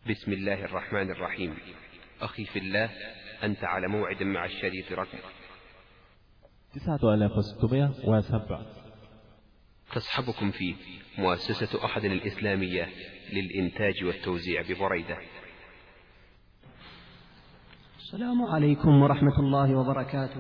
بسم الله الرحمن الرحيم. أخي في الله، أنت على موعد مع الشريط رقم 9607. تصحبكم فيه مؤسسة أحد الإسلامية للإنتاج والتوزيع ببريدة. السلام عليكم ورحمة الله وبركاته.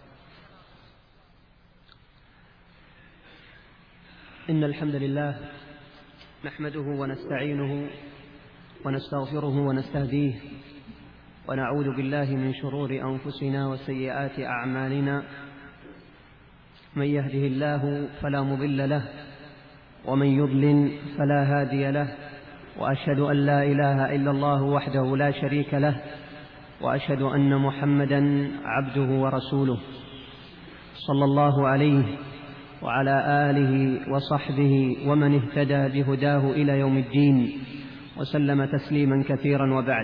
إن الحمد لله نحمده ونستعينه ونستغفره ونستهديه، ونعوذ بالله من شرور أنفسنا وسيئات أعمالنا. من يهده الله فلا مضل له، ومن يضلل فلا هادي له، وأشهد أن لا إله إلا الله وحده لا شريك له، وأشهد أن محمدا عبده ورسوله، صلى الله عليه وعلى آله وصحبه ومن اهتدى بهداه إلى يوم الدين، وسلم تسليما كثيرا. وبعد،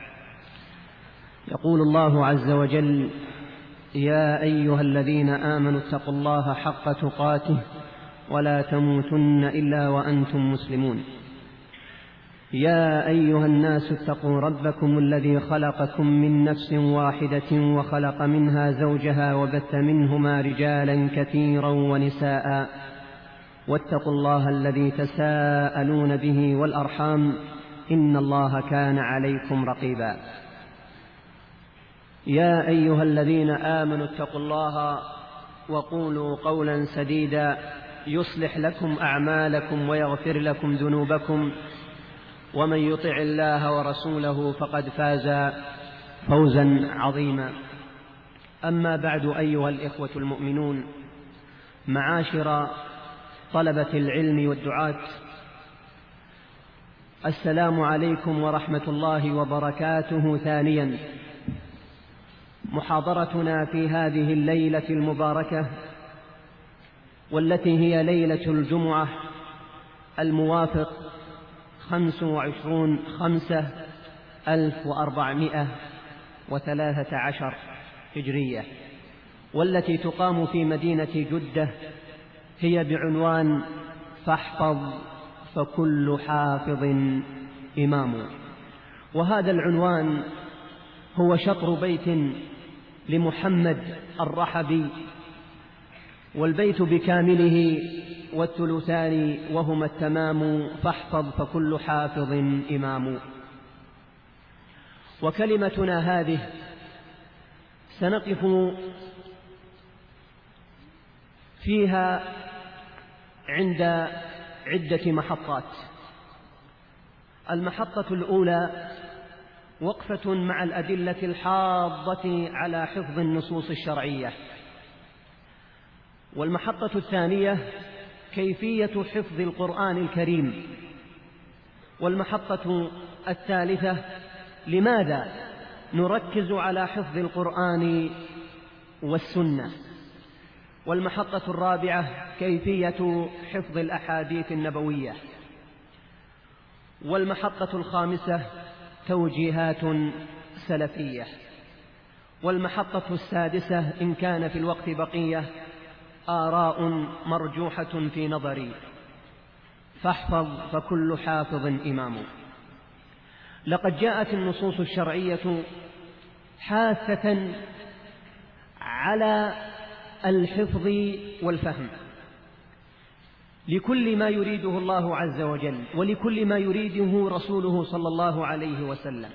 يقول الله عز وجل: يا أيها الذين آمنوا اتقوا الله حق تقاته ولا تموتن إلا وأنتم مسلمون. يا أيها الناس اتقوا ربكم الذي خلقكم من نفس واحدة وخلق منها زوجها وبث منهما رجالا كثيرا ونساء، واتقوا الله الذي تساءلون به والأرحام، إن الله كان عليكم رقيبا. يا أيها الذين آمنوا اتقوا الله وقولوا قولا سديدا يصلح لكم أعمالكم ويغفر لكم ذنوبكم، ومن يطع الله ورسوله فقد فاز فوزا عظيما. أما بعد، أيها الإخوة المؤمنون، معاشر طلبة العلم والدعاة، السلام عليكم ورحمة الله وبركاته. ثانيا، محاضرتنا في هذه الليلة المباركة، والتي هي ليلة الجمعة الموافق 25/5/1413 هجرية، والتي تقام في مدينة جدة، هي بعنوان فاحفظ فكل حافظ إمام. وهذا العنوان هو شطر بيت لمحمد الرحبي، والبيت بكامله والثلثان وهما التمام: فاحفظ فكل حافظ إمام. وكلمتنا هذه سنقف فيها عند عدة محطات. المحطة الأولى وقفة مع الأدلة الحاضة على حفظ النصوص الشرعية، والمحطة الثانية كيفية حفظ القرآن الكريم، والمحطة الثالثة لماذا نركز على حفظ القرآن والسنة، والمحطة الرابعة كيفية حفظ الأحاديث النبوية، والمحطة الخامسة توجيهات سلفية، والمحطة السادسة إن كان في الوقت بقية آراء مرجوحة في نظري. فاحفظ فكل حافظ إمام. لقد جاءت النصوص الشرعية حاثة على الحفظ والفهم لكل ما يريده الله عز وجل، ولكل ما يريده رسوله صلى الله عليه وسلم.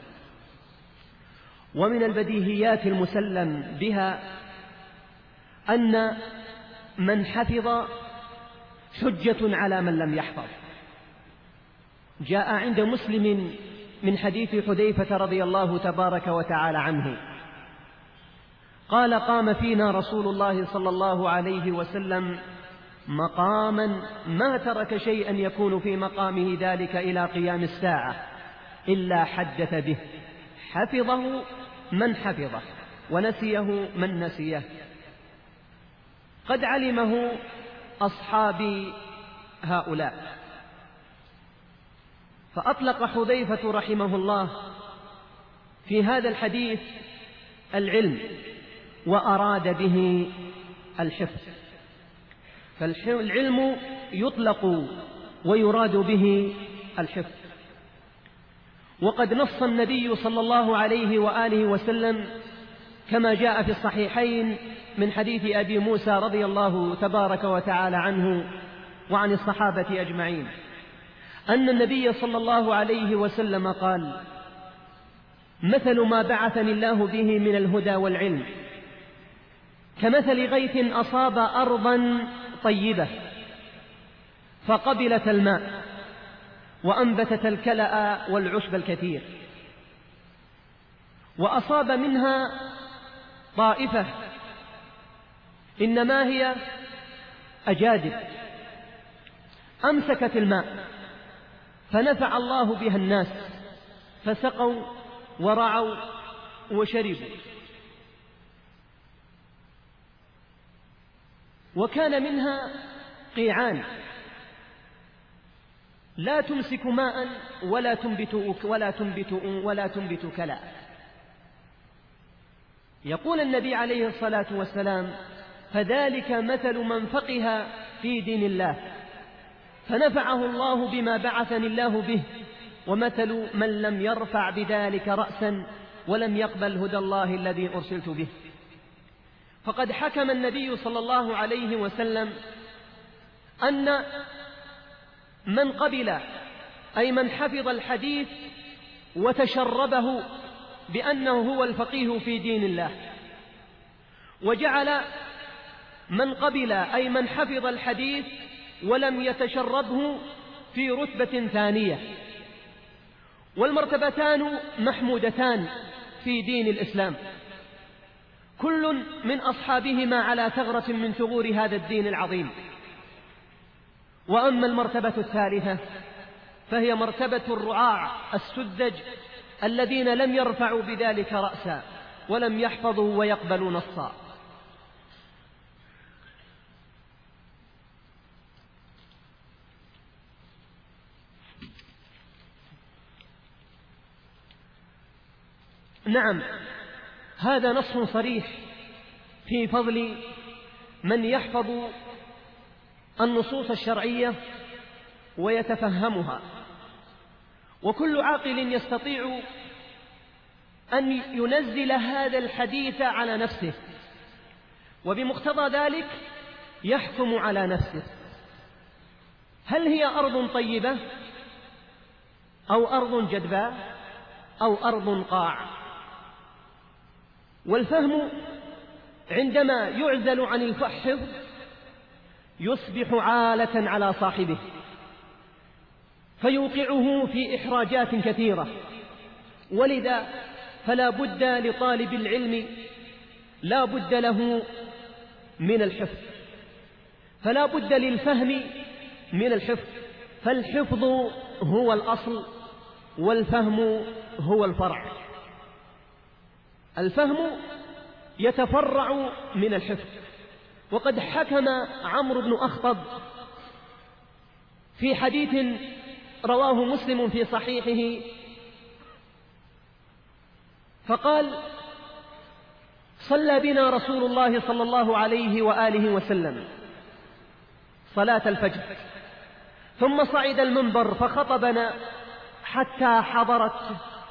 ومن البديهيات المسلم بها أن من حفظ حجة على من لم يحفظ. جاء عند مسلم من حديث حذيفة رضي الله تبارك وتعالى عنه قال: قام فينا رسول الله صلى الله عليه وسلم مقاما ما ترك شيئا يكون في مقامه ذلك إلى قيام الساعة إلا حدث به، حفظه من حفظه ونسيه من نسيه. قد علمه أصحابي هؤلاء، فأطلق حذيفة رحمه الله في هذا الحديث العلم، وأراد به الحفظ. فالعلم يطلق ويراد به الحفظ. وقد نص النبي صلى الله عليه وآله وسلم كما جاء في الصحيحين من حديث أبي موسى رضي الله تبارك وتعالى عنه وعن الصحابة أجمعين أن النبي صلى الله عليه وسلم قال: مثل ما بعثني الله به من الهدى والعلم كمثل غيث أصاب أرضا طيبة فقبلت الماء وأنبتت الكلأ والعشب الكثير، وأصاب منها طائفة إنما هي أجادب أمسكت الماء فنفع الله بها الناس فسقوا ورعوا وشربوا. وكان منها قيعان لا تمسك ماء ولا تنبت كلأ. يقول النبي عليه الصلاة والسلام: فذلك مثل من فقه في دين الله فنفعه الله بما بعثني الله به، ومثل من لم يرفع بذلك رأسا ولم يقبل هدى الله الذي أرسلت به. فقد حكم النبي صلى الله عليه وسلم أن من قبل أي من حفظ الحديث وتشربه بأنه هو الفقيه في دين الله، وجعل من قبل أي من حفظ الحديث ولم يتشربه في رتبة ثانية، والمرتبتان محمودتان في دين الإسلام، كل من أصحابهما على ثغرة من ثغور هذا الدين العظيم. وأما المرتبة الثالثة فهي مرتبة الرعاع السذج الذين لم يرفعوا بذلك رأسا ولم يحفظوا ويقبلوا نصا. نعم، هذا نص صريح في فضل من يحفظ النصوص الشرعية ويتفهمها، وكل عاقل يستطيع أن ينزل هذا الحديث على نفسه، وبمقتضى ذلك يحكم على نفسه: هل هي أرض طيبة أو أرض جدباء أو أرض قاع؟ والفهم عندما يعزل عن الفحظ يصبح عالة على صاحبه فيوقعه في إحراجات كثيرة. ولذا فلا بد لطالب العلم لا بد له من الحفظ، فلا بد للفهم من الحفظ، فالحفظ هو الأصل والفهم هو الفرع. الفهم يتفرع من الحفظ. وقد حكم عمرو بن أخطب في حديث رواه مسلم في صحيحه فقال: صلى بنا رسول الله صلى الله عليه وآله وسلم صلاة الفجر، ثم صعد المنبر فخطبنا حتى حضرت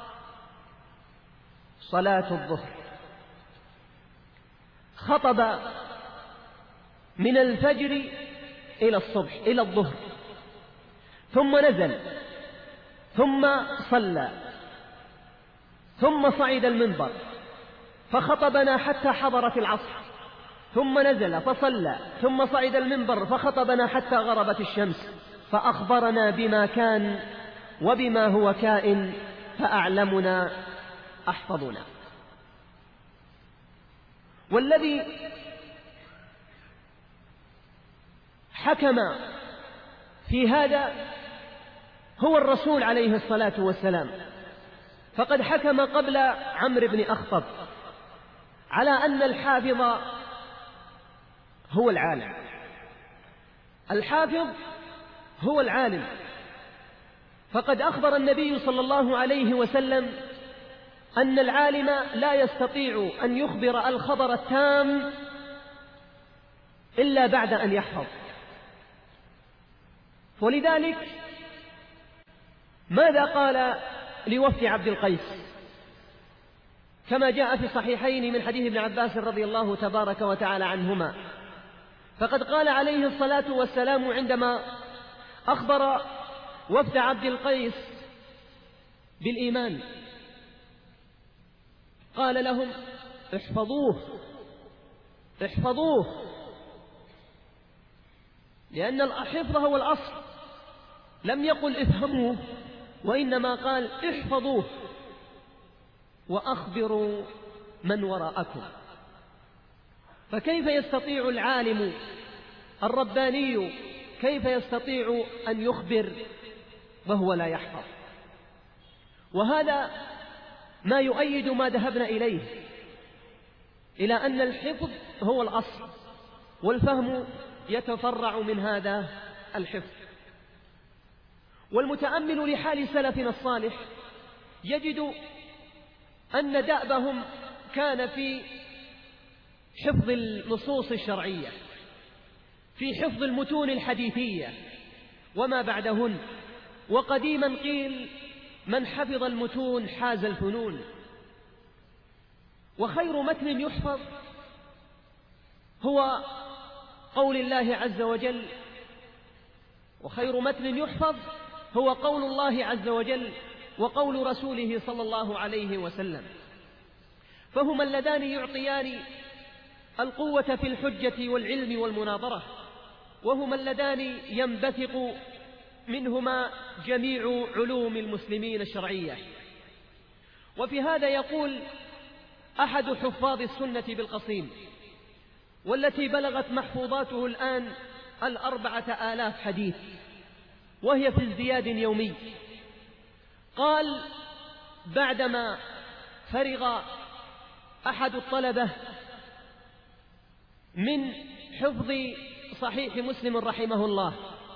صلاة الظهر. خطب من الفجر إلى الصبح إلى الظهر، ثم نزل ثم صلى، ثم صعد المنبر فخطبنا حتى حضرت العصر، ثم نزل فصلى، ثم صعد المنبر فخطبنا حتى غربت الشمس، فأخبرنا بما كان وبما هو كائن، فأعلمنا أحفظنا. والذي حكم في هذا هو الرسول عليه الصلاة والسلام، فقد حكم قبل عمرو بن أخطب على أن الحافظ هو العالم. الحافظ هو العالم، فقد أخبر النبي صلى الله عليه وسلم أن العالم لا يستطيع أن يخبر الخبر التام إلا بعد أن يحفظ. ولذلك ماذا قال لوفد عبد القيس، كما جاء في الصحيحين من حديث ابن عباس رضي الله تبارك وتعالى عنهما. فقد قال عليه الصلاة والسلام عندما أخبر وفد عبد القيس بالإيمان، قال لهم: احفظوه احفظوه، لأن الحفظ هو الأصل، لم يقل افهموه، وإنما قال احفظوه وأخبروا من وراءكم. فكيف يستطيع العالم الرباني، كيف يستطيع أن يخبر وهو لا يحفظ؟ وهذا ما يؤيد ما ذهبنا إليه، إلى أن الحفظ هو الأصل، والفهم يتفرع من هذا الحفظ. والمتأمل لحال سلفنا الصالح يجد أن دأبهم كان في حفظ النصوص الشرعية، في حفظ المتون الحديثية وما بعدهن. وقديما قيل: من حفظ المتون حاز الفنون. وخير متن يحفظ هو قول الله عز وجل، وخير متن يحفظ هو قول الله عز وجل وقول رسوله صلى الله عليه وسلم، فهما اللذان يعطيان القوة في الحجة والعلم والمناظرة، وهما اللذان ينبثق منهما جميع علوم المسلمين الشرعية. وفي هذا يقول أحد حفاظ السنة بالقصيم، والتي بلغت محفوظاته الآن 4000 حديث، وهي في ازدياد يومي، قال: بعدما فرغ أحد الطلبة من حفظ صحيح مسلم رحمه الله،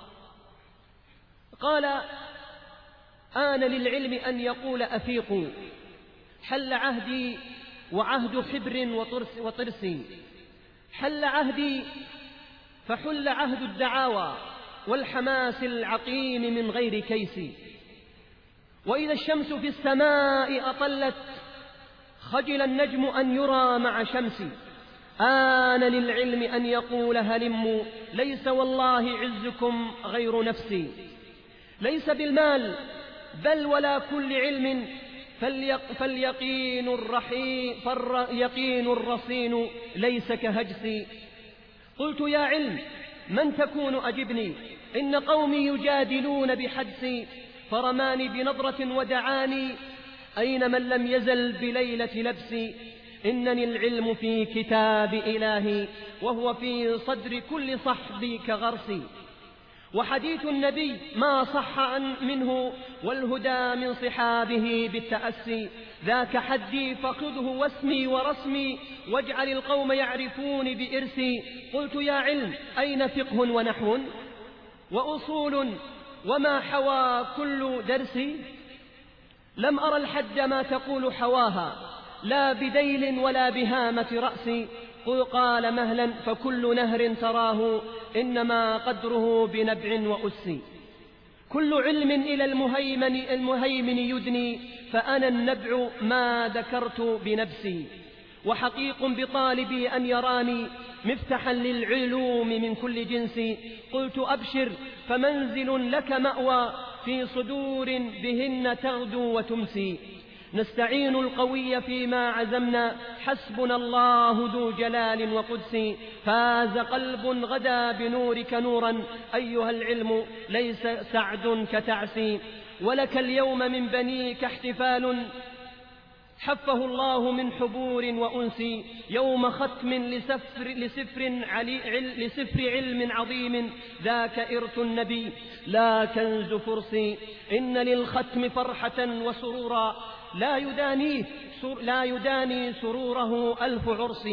قال: آن للعلم أن يقول أفيقوا، حل عهدي وعهد حبر وطرس، حل عهدي فحل عهد الدعاوى والحماس العقيم من غير كيس، وإذا الشمس في السماء أطلت خجل النجم أن يرى مع شمسي، آن للعلم أن يقول هلموا، ليس والله عزكم غير نفسي، ليس بالمال بل ولا كل علم، فاليقين الرصين ليس كهجسي. قلت: يا علم من تكون أجبني، إن قومي يجادلون بحدسي، فرماني بنظرة ودعاني، أين من لم يزل بليلة لبسي، إنني العلم في كتاب إلهي، وهو في صدر كل صحبي كغرسي، وحديث النبي ما صح منه، والهدى من صحابه بالتأسي، ذاك حدي فخذه واسمي ورسمي، واجعل القوم يعرفون بإرسي. قلت: يا علم أين فقه ونحو وأصول وما حوى كل درس، لم أرى الحد ما تقول حواها، لا بديل ولا بهامة رأسي. قال: مهلا فكل نهر تراه، إنما قدره بنبع وأسي، كل علم إلى المهيمن يدني، فأنا النبع ما ذكرت بنفسي، وحقيق بطالبي أن يراني مفتحا للعلوم من كل جنس. قلت: أبشر فمنزل لك مأوى، في صدور بهن تغدو وتمسي، نستعين القوي فيما عزمنا، حسبنا الله ذو جلال وقدس، فاز قلب غدا بنورك نورا، أيها العلم ليس سعد كتعسي، ولك اليوم من بنيك احتفال، حفه الله من حبور وأنس، يوم ختم لسفر علم عظيم، ذاك إرث النبي لا كنز فرسي، إن للختم فرحة وسرورا، لا يداني سروره ألف عرس،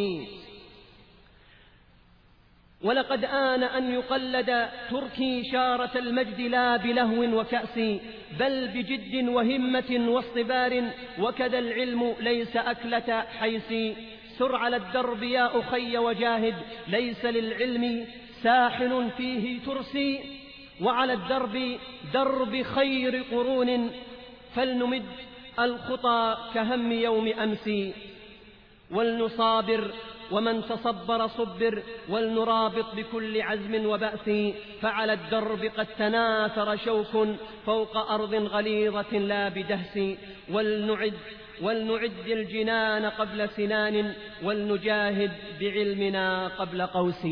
ولقد آن أن يقلد تركي شارة المجد، لا بلهو وكأس، بل بجد وهمة واصطبار، وكذا العلم ليس أكلة حيس، سر على الدرب يا أخي وجاهد، ليس للعلم ساحل فيه ترسي، وعلى الدرب درب خير قرون، فلنمد الخطى كهم يوم أمس، ولنصابر ومن تصبر صبر، ولنرابط بكل عزم وبأس، فعلى الدرب قد تناثر شوك فوق أرض غليظة لا بدهس، ولنعد الجنان قبل سنان، ولنجاهد بعلمنا قبل قوس.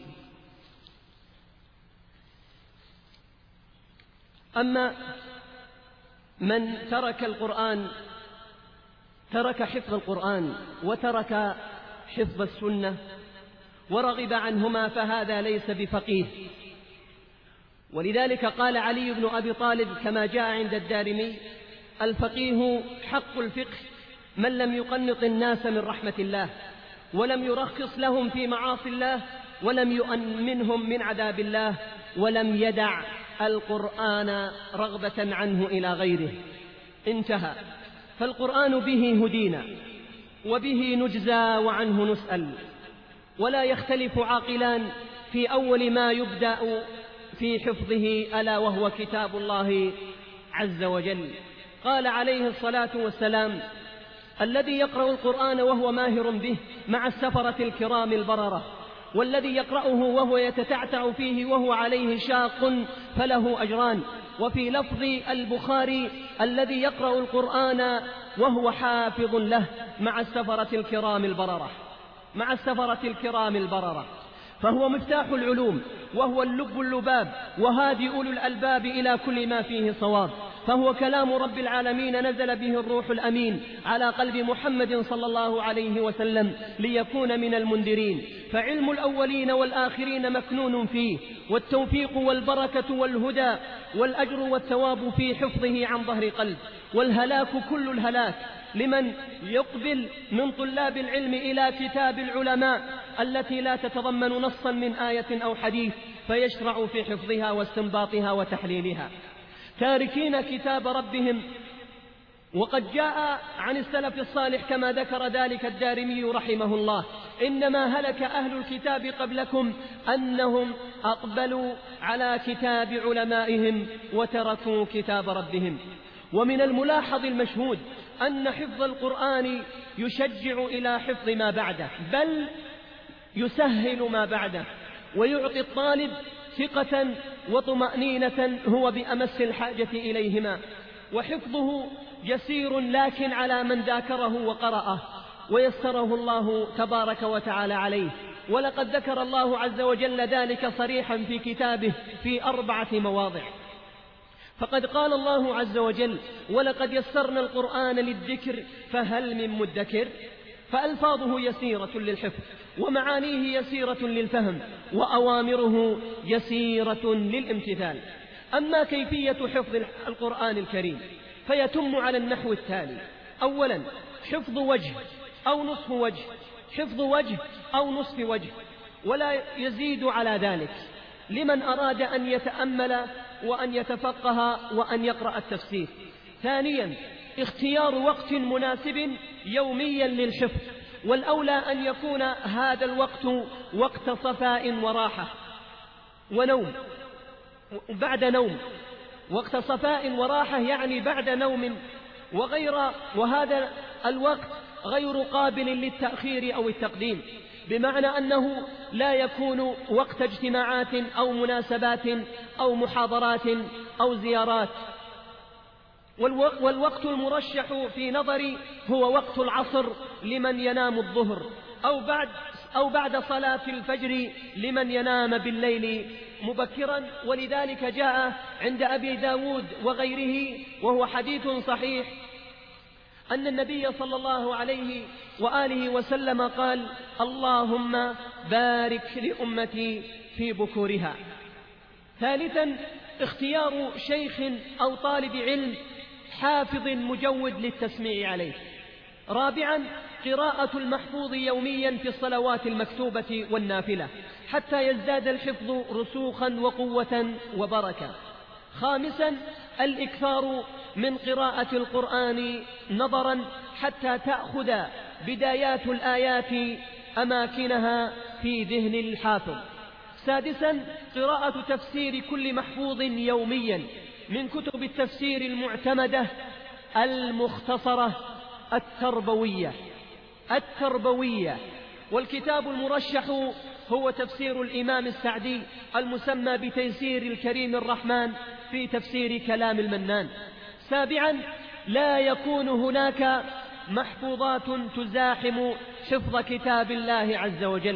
أما من ترك القرآن، ترك حفظ القرآن وترك حفظ السنة ورغب عنهما، فهذا ليس بفقيه. ولذلك قال علي بن أبي طالب كما جاء عند الدارمي: الفقيه حق الفقه من لم يقنط الناس من رحمة الله، ولم يرخص لهم في معاصي الله، ولم يؤمنهم من عذاب الله، ولم يدع القرآن رغبة عنه إلى غيره. انتهى. فالقرآن به هدينا وبه نجزى وعنه نسأل، ولا يختلف عاقلان في أول ما يبدأ في حفظه، ألا وهو كتاب الله عز وجل. قال عليه الصلاة والسلام: الذي يقرأ القرآن وهو ماهر به مع السفرة الكرام البررة، والذي يقرأه وهو يتتعتع فيه وهو عليه شاق فله أجران. وفي لفظ البخاري: الذي يقرأ القرآن وهو حافظ له مع السفرة الكرام البررة، مع السفرة الكرام البررة، فهو مفتاح العلوم، وهو اللب اللباب، وهادي أولو الألباب إلى كل ما فيه صواب. فهو كلام رب العالمين نزل به الروح الأمين على قلب محمد صلى الله عليه وسلم ليكون من المنذرين. فعلم الأولين والآخرين مكنون فيه، والتوفيق والبركة والهدى والأجر والثواب في حفظه عن ظهر قلب. والهلاك كل الهلاك لمن يقبل من طلاب العلم إلى كتاب العلماء التي لا تتضمن نصا من آية أو حديث، فيشرع في حفظها واستنباطها وتحليلها، تاركين كتاب ربهم. وقد جاء عن السلف الصالح كما ذكر ذلك الدارمي رحمه الله: إنما هلك أهل الكتاب قبلكم أنهم أقبلوا على كتاب علمائهم وتركوا كتاب ربهم. ومن الملاحظ المشهود أن حفظ القرآن يشجع إلى حفظ ما بعده، بل يسهل ما بعده، ويعطي الطالب ثقة وطمأنينة هو بأمس الحاجة إليهما. وحفظه يسير لكن على من ذاكره وقرأه ويسره الله تبارك وتعالى عليه. ولقد ذكر الله عز وجل ذلك صريحا في كتابه في 4 مواضع. فقد قال الله عز وجل: ولقد يسرنا القرآن للذكر فهل من مدكر. فألفاظه يسيرة للحفظ، ومعانيه يسيرة للفهم، وأوامره يسيرة للامتثال. أما كيفية حفظ القرآن الكريم فيتم على النحو التالي: أولا، حفظ وجه أو نصف وجه، حفظ وجه أو نصف وجه، ولا يزيد على ذلك لمن أراد أن يتأمل وأن يتفقه وأن يقرأ التفسير. ثانيا، اختيار وقت مناسب يوميا للحفظ، والأولى أن يكون هذا الوقت وقت صفاء وراحة ونوم، بعد نوم، وقت صفاء وراحة يعني بعد نوم وهذا الوقت غير قابل للتأخير أو التقديم، بمعنى أنه لا يكون وقت اجتماعات أو مناسبات أو محاضرات أو زيارات. والوقت المرشح في نظري هو وقت العصر لمن ينام الظهر، أو بعد صلاة الفجر لمن ينام بالليل مبكرا. ولذلك جاء عند أبي داود وغيره وهو حديث صحيح أن النبي صلى الله عليه وآله وسلم قال: اللهم بارك لأمتي في بكورها. ثالثا، اختيار شيخ أو طالب علم حافظ مجود للتسميع عليه. رابعا، قراءة المحفوظ يوميا في الصلوات المكتوبة والنافلة حتى يزداد الحفظ رسوخا وقوة وبركة. خامسا، الإكثار من قراءة القرآن نظرا حتى تأخذ بدايات الآيات أماكنها في ذهن الحافظ. سادسا، قراءة تفسير كل محفوظ يوميا من كتب التفسير المعتمدة المختصرة التربوية. والكتاب المرشح هو تفسير الإمام السعدي المسمى بتيسير الكريم الرحمن في تفسير كلام المنان. 7. لا يكون هناك محفوظات تزاحم حفظ كتاب الله عز وجل،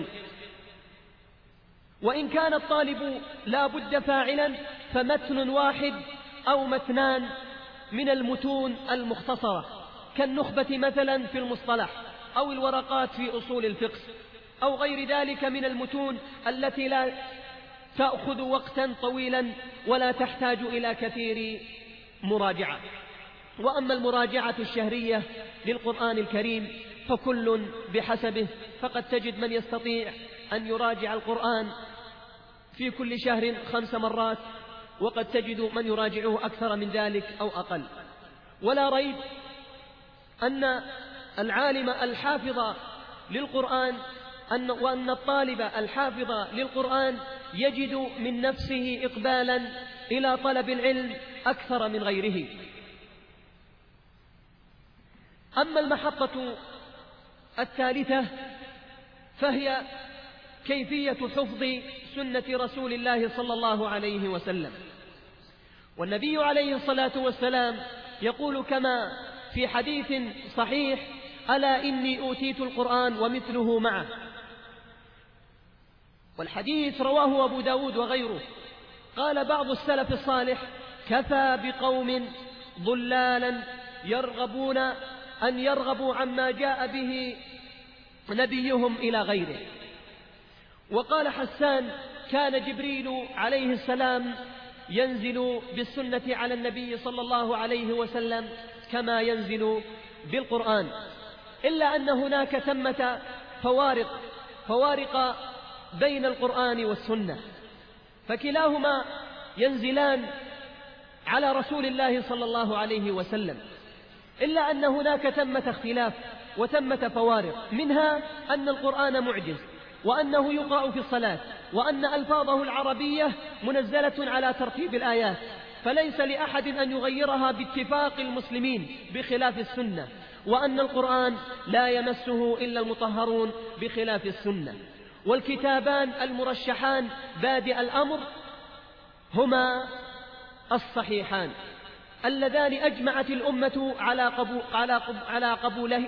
وإن كان الطالب لا بد فاعلا فمتن واحد أو متنان من المتون المختصرة كالنخبة مثلا في المصطلح، أو الورقات في أصول الفقه، أو غير ذلك من المتون التي لا تأخذ وقتا طويلا ولا تحتاج إلى كثير مراجعة. وأما المراجعة الشهرية للقرآن الكريم فكل بحسبه، فقد تجد من يستطيع أن يراجع القرآن في كل شهر 5 مرات، وقد تجد من يراجعه أكثر من ذلك أو أقل. ولا ريب أن العالم الحافظ للقرآن وأن الطالب الحافظ للقرآن يجد من نفسه إقبالا إلى طلب العلم أكثر من غيره. أما المحطة الثالثة فهي كيفية حفظ سنة رسول الله صلى الله عليه وسلم. والنبي عليه الصلاة والسلام يقول كما في حديث صحيح: ألا إني أوتيت القرآن ومثله معه. والحديث رواه أبو داود وغيره. قال بعض السلف الصالح: كفى بقوم ضلالا يرغبون أن يرغبوا عما جاء به نبيهم إلى غيره. وقال حسان: كان جبريل عليه السلام ينزل بالسنة على النبي صلى الله عليه وسلم كما ينزل بالقرآن، إلا أن هناك ثمة فوارق بين القرآن والسنة، فكلاهما ينزلان على رسول الله صلى الله عليه وسلم، إلا أن هناك ثمة اختلاف وثمة فوارق، منها أن القرآن معجز، وأنه يقرأ في الصلاة، وأن ألفاظه العربية منزلة على ترتيب الآيات، فليس لأحد أن يغيرها باتفاق المسلمين بخلاف السنة، وأن القرآن لا يمسه إلا المطهرون بخلاف السنة. والكتابان المرشحان بادئ الأمر هما الصحيحان اللذان أجمعت الأمة على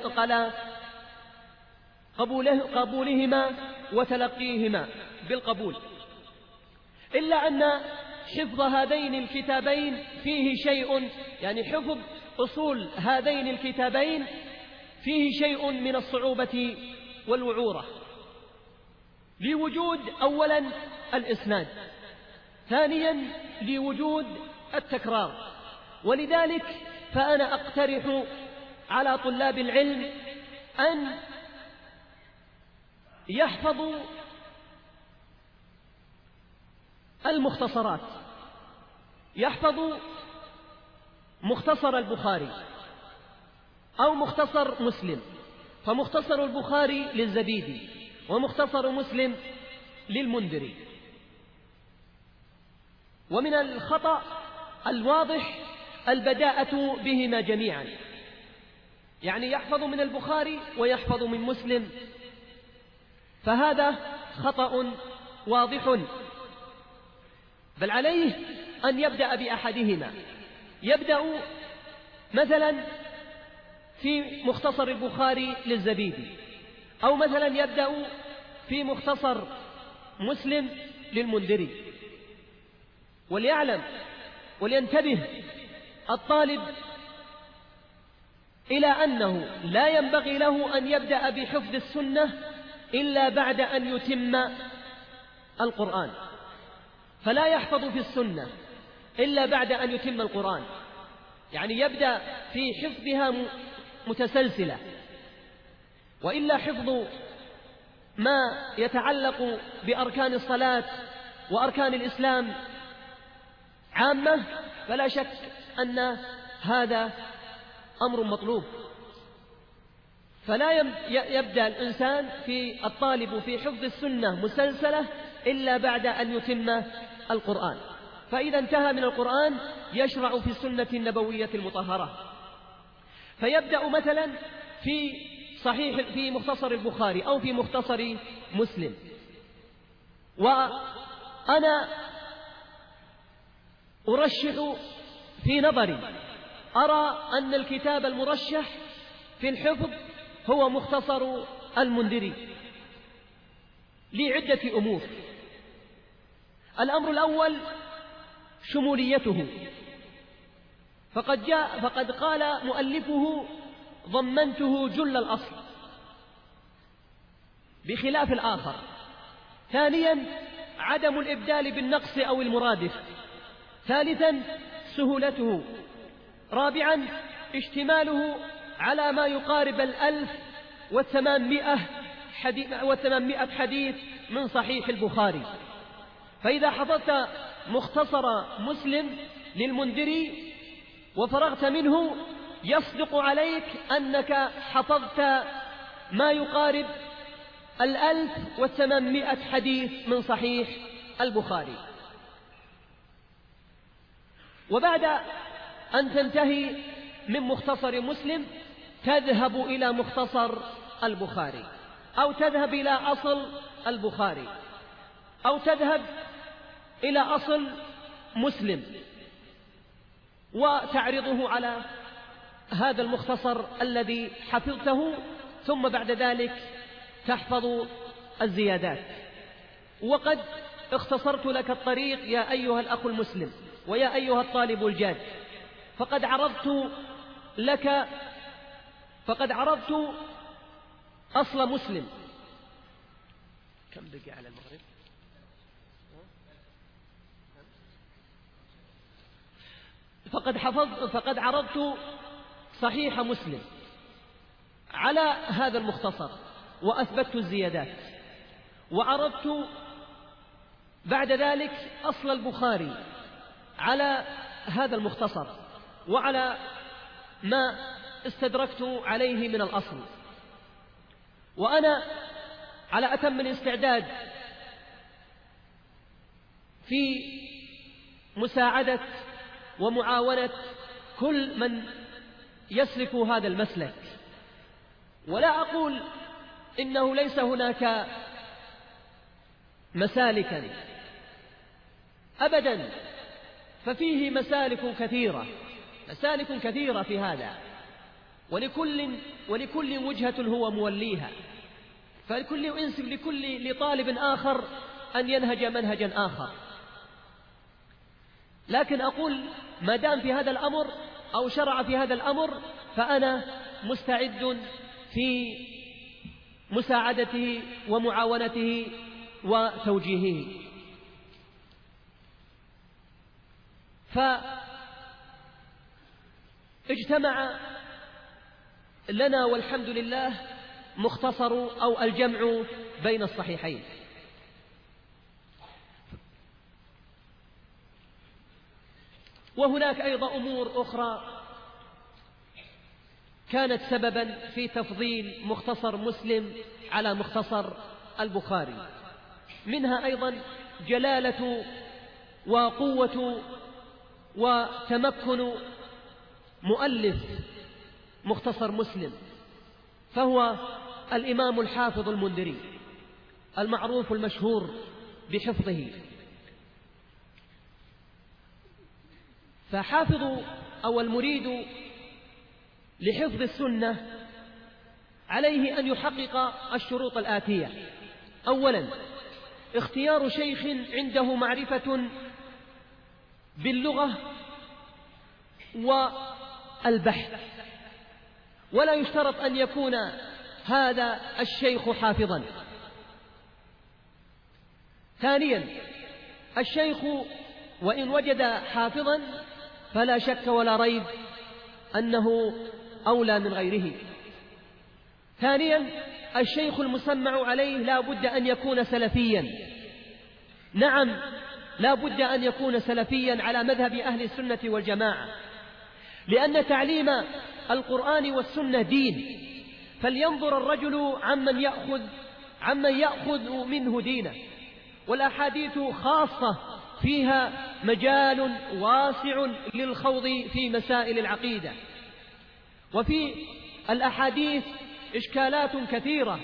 قبولهما وتلقيهما بالقبول، إلا أن حفظ هذين الكتابين فيه شيء، يعني حفظ أصول هذين الكتابين فيه شيء من الصعوبة والوعورة، لوجود أولا الإسناد، ثانيا لوجود التكرار. ولذلك فأنا أقترح على طلاب العلم أن يحفظوا المختصرات، يحفظوا مختصر البخاري أو مختصر مسلم، فمختصر البخاري للزبيدي ومختصر مسلم للمنذري. ومن الخطأ الواضح البداءة بهما جميعا، يعني يحفظ من البخاري ويحفظ من مسلم، فهذا خطأ واضح، بل عليه أن يبدأ بأحدهما. يبدأ مثلا في مختصر البخاري للزبيدي، أو مثلا يبدأ في مختصر مسلم للمنذري. وليعلم ولينتبه الطالب إلى أنه لا ينبغي له أن يبدأ بحفظ السنة إلا بعد أن يتم القرآن، فلا يحفظ في السنة إلا بعد أن يتم القرآن، يعني يبدأ في حفظها متسلسلة، وإلا حفظ ما يتعلق بأركان الصلاة وأركان الإسلام عامة فلا شك أن هذا أمر مطلوب. فلا يبدأ الإنسان في الطالب في حفظ السنة مسلسلة إلا بعد أن يتم القرآن، فإذا انتهى من القرآن يشرع في السنة النبوية المطهرة، فيبدأ مثلا في مختصر البخاري أو في مختصر مسلم. وأنا أرشح في نظري، أرى أن الكتاب المرشح في الحفظ هو مختصر المنذري لعدة أمور. الأمر الأول شموليته، فقد قال مؤلفه ضمنته جل الأصل بخلاف الآخر. ثانيا عدم الإبدال بالنقص أو المرادف. ثالثا سهولته. رابعا اشتماله على ما يقارب 1800 حديث من صحيح البخاري. فإذا حفظت مختصر مسلم للمنذري وفرغت منه يصدق عليك أنك حفظت ما يقارب 1800 حديث من صحيح البخاري. وبعد أن تنتهي من مختصر مسلم تذهب إلى مختصر البخاري، أو تذهب إلى أصل البخاري، أو تذهب إلى أصل مسلم وتعرضه على هذا المختصر الذي حفظته، ثم بعد ذلك تحفظ الزيادات. وقد اختصرت لك الطريق يا أيها الأخ المسلم ويا أيها الطالب الجاد، فقد عرضت أصل مسلم. كم بقي على المغرب؟ فقد عرضت صحيح مسلم على هذا المختصر وأثبتت الزيادات، وعرضت بعد ذلك أصل البخاري على هذا المختصر وعلى ما استدركت عليه من الأصل. وأنا على أتم الاستعداد في مساعدة ومعاونة كل من يسلك هذا المسلك. ولا أقول إنه ليس هناك مسالكا أبدا، ففيه مسالك كثيرة في هذا، ولكل وجهة هو موليها، لطالب آخر أن ينهج منهجا آخر. لكن أقول ما دام في هذا الأمر أو شرع في هذا الأمر فأنا مستعد في مساعدته ومعاونته وتوجيهه. فاجتمع لنا والحمد لله مختصر أو الجمع بين الصحيحين. وهناك أيضا أمور أخرى كانت سببا في تفضيل مختصر مسلم على مختصر البخاري، منها أيضا جلالة وقوة وتمكن مؤلف مختصر مسلم، فهو الإمام الحافظ المنذري المعروف المشهور بحفظه. فحافظ أو المريد لحفظ السنة عليه أن يحقق الشروط الآتية: أولا اختيار شيخ عنده معرفة باللغة والبحث، ولا يشترط أن يكون هذا الشيخ حافظا. ثانيا الشيخ وإن وجد حافظا فلا شك ولا ريب أنه أولى من غيره. ثانيا الشيخ المسمع عليه لا بد أن يكون سلفيا، نعم لا بد أن يكون سلفيا على مذهب أهل السنة والجماعة، لأن تعليم القرآن والسنة دين، فلينظر الرجل عمن يأخذ منه دينه. والأحاديث خاصة فيها مجال واسع للخوض في مسائل العقيدة، وفي الأحاديث إشكالات كثيرة،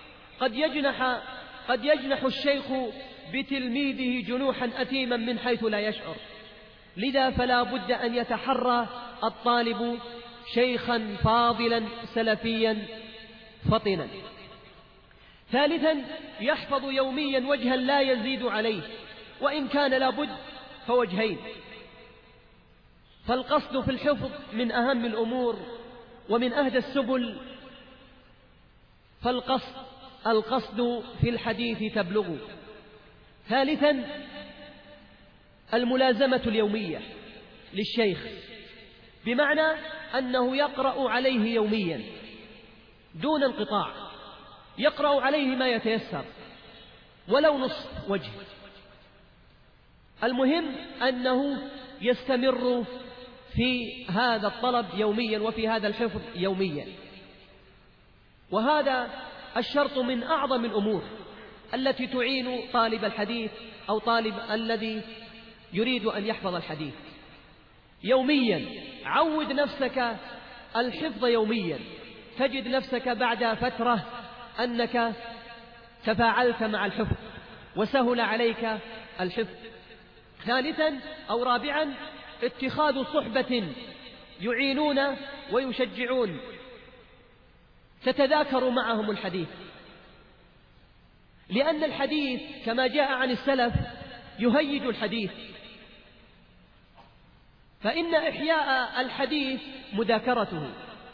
قد يجنح الشيخ بتلميذه جنوحا أثيما من حيث لا يشعر، لذا فلا بد أن يتحرى الطالب شيخا فاضلا سلفيا فطنا. ثالثا، يحفظ يوميا وجها لا يزيد عليه، وإن كان لابد فوجهين، فالقصد في الحفظ من أهم الأمور ومن أهدى السبل، فالقصد في الحديث تبلغ. ثالثا، الملازمة اليومية للشيخ، بمعنى أنه يقرأ عليه يوميا دون انقطاع، يقرأ عليه ما يتيسر ولو نصف وجه، المهم أنه يستمر في هذا الطلب يوميا وفي هذا الحفظ يوميا. وهذا الشرط من أعظم الأمور التي تعين طالب الحديث أو طالب الذي يريد أن يحفظ الحديث يوميا. عود نفسك الحفظ يوميا، تجد نفسك بعد فترة أنك تفاعلت مع الحفظ وسهل عليك الحفظ. ثالثا أو رابعا، اتخاذ صحبة يعينون ويشجعون، تتذاكر معهم الحديث، لأن الحديث كما جاء عن السلف يهيج الحديث، فإن إحياء الحديث مذاكرته.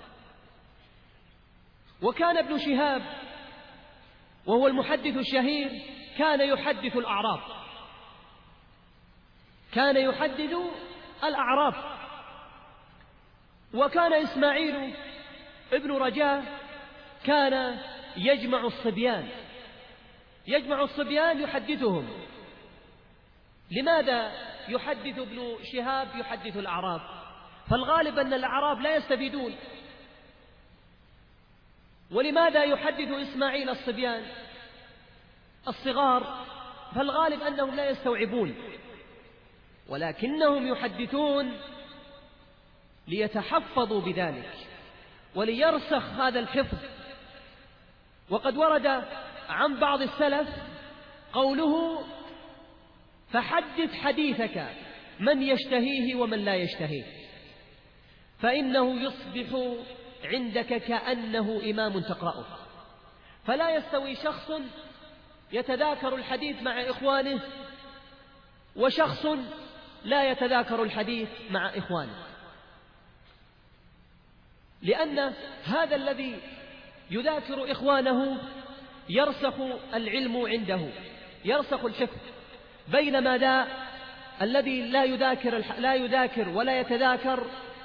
وكان ابن شهاب وهو المحدث الشهير كان يحدث الأعراب، كان يحدث الأعراب. وكان إسماعيل ابن رجاء كان يجمع الصبيان يحدثهم. لماذا يحدث ابن شهاب يحدث الأعراب؟ فالغالب أن الأعراب لا يستفيدون. ولماذا يحدث إسماعيل الصبيان الصغار؟ فالغالب أنهم لا يستوعبون، ولكنهم يحدثون ليتحفظوا بذلك وليرسخ هذا الحفظ. وقد ورد عن بعض السلف قوله: فحدث حديثك من يشتهيه ومن لا يشتهيه، فإنه يصبح عندك كأنه إمام تقرأه. فلا يستوي شخص يتذاكر الحديث مع إخوانه وشخص لا يتذاكر الحديث مع إخوانه، لأن هذا الذي يذاكر إخوانه يرسخ العلم عنده، يرسخ الحفظ، بينما ذا الذي لا يذاكر ولا يتذاكر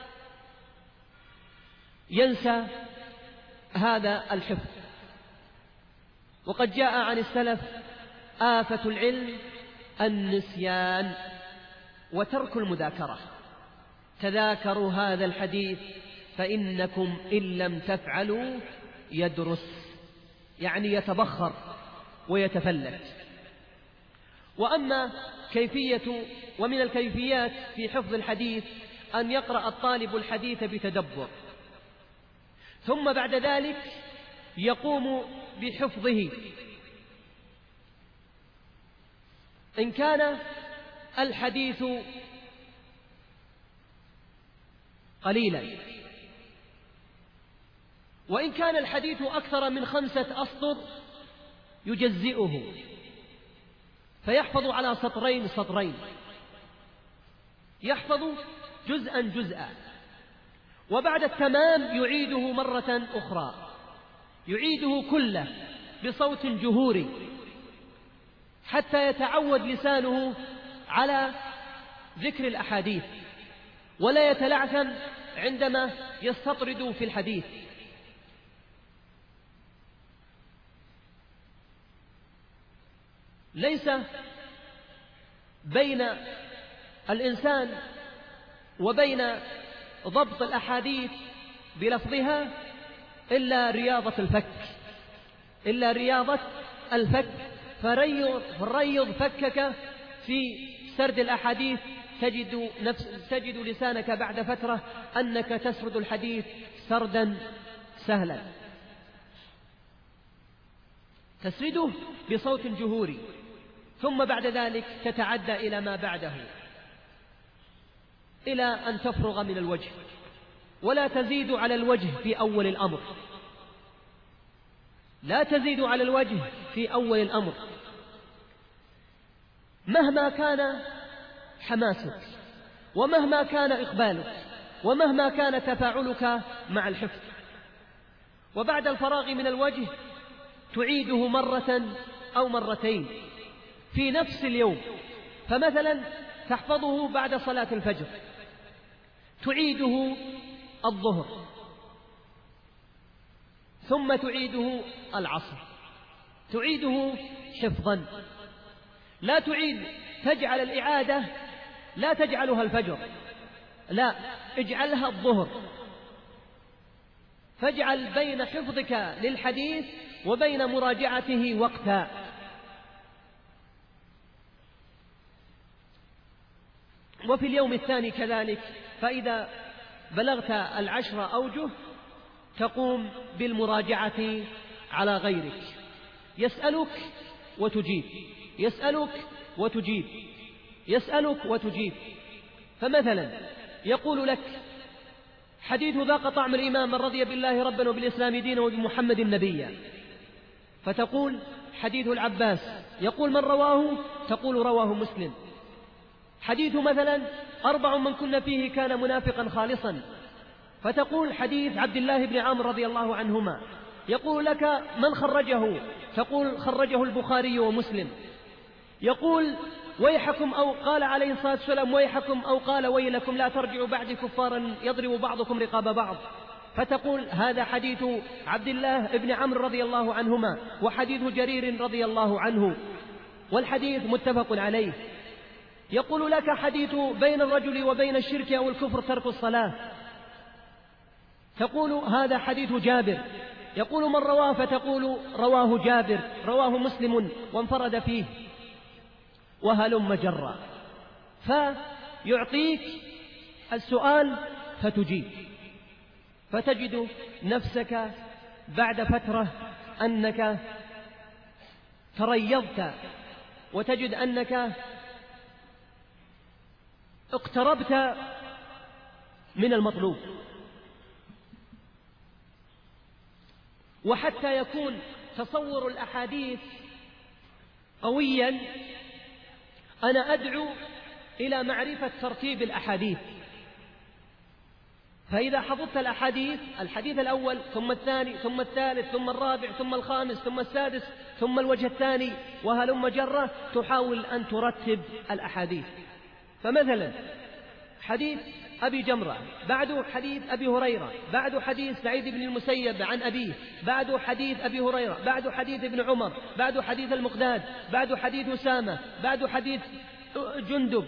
ينسى هذا الحفظ. وقد جاء عن السلف: آفة العلم النسيان وترك المذاكرة، تذاكروا هذا الحديث فإنكم إن لم تفعلوا يدرس، يعني يتبخر ويتفلت. ومن الكيفيات في حفظ الحديث أن يقرأ الطالب الحديث بتدبر، ثم بعد ذلك يقوم بحفظه. إن كان الحديث قليلا، وإن كان الحديث أكثر من 5 أسطر يجزئه، فيحفظ على سطرين، يحفظ جزءا، وبعد التمام يعيده مرة أخرى، يعيده كله بصوت جهوري حتى يتعود لسانه على ذكر الأحاديث ولا يتلعثم عندما يستطرد في الحديث. ليس بين الإنسان وبين ضبط الأحاديث بلفظها إلا رياضة الفك، فريض فكك في سرد الأحاديث تجد لسانك بعد فترة أنك تسرد الحديث سردا سهلا، تسرده بصوت جهوري، ثم بعد ذلك تتعدى إلى ما بعده إلى أن تفرغ من الوجه، ولا تزيد على الوجه في أول الأمر، لا تزيد على الوجه في أول الأمر، مهما كان حماسك، ومهما كان إقبالك، ومهما كان تفاعلك مع الحفظ. وبعد الفراغ من الوجه تعيده مرة أو مرتين في نفس اليوم، فمثلا تحفظه بعد صلاة الفجر، تعيده الظهر، ثم تعيده العصر، تعيده حفظا. لا تعيد تجعل الإعادة لا تجعلها الفجر، لا، اجعلها الظهر، فاجعل بين حفظك للحديث وبين مراجعته وقتا. وفي اليوم الثاني كذلك، فإذا بلغت 10 أوجه تقوم بالمراجعة على غيرك، يسألك وتجيب، يسألك وتجيب، يسألك وتجيب. فمثلا يقول لك: حديث ذاق طعم الإيمان من رضي بالله ربا وبالإسلام دينا وبمحمد نبيا، فتقول حديث العباس، يقول: من رواه؟ تقول: رواه مسلم. حديث مثلا 4 من كن فيه كان منافقا خالصا، فتقول حديث عبد الله بن عمرو رضي الله عنهما، يقول لك: من خرجه؟ تقول: خرجه البخاري ومسلم. يقول: ويحكم، أو قال عليه الصلاة والسلام: ويحكم، أو قال: ويلكم لا ترجعوا بعد كفارا يضرب بعضكم رقاب بعض، فتقول: هذا حديث عبد الله بن عمرو رضي الله عنهما، وحديث جرير رضي الله عنه، والحديث متفق عليه. يقول لك: حديث بين الرجل وبين الشرك أو الكفر ترك الصلاة، تقول: هذا حديث جابر. يقول: من رواه؟ فتقول: رواه جابر، رواه مسلم وانفرد فيه، وهلم جرا. فيعطيك السؤال فتجيب، فتجد نفسك بعد فترة أنك تريضت، وتجد أنك اقتربت من المطلوب. وحتى يكون تصور الأحاديث قويا، أنا أدعو إلى معرفة ترتيب الأحاديث. فإذا حفظت الحديث الأول، ثم الثاني، ثم الثالث، ثم الرابع، ثم الخامس، ثم السادس، ثم الوجه الثاني، وهلم جرة، تحاول أن ترتب الأحاديث. فمثلا حديث أبي جمرة، بعد حديث أبي هريرة، بعد حديث سعيد بن المسيب عن أبيه، بعد حديث أبي هريرة، بعد حديث ابن عمر، بعد حديث المقداد، بعد حديث أسامة، بعد حديث جندب،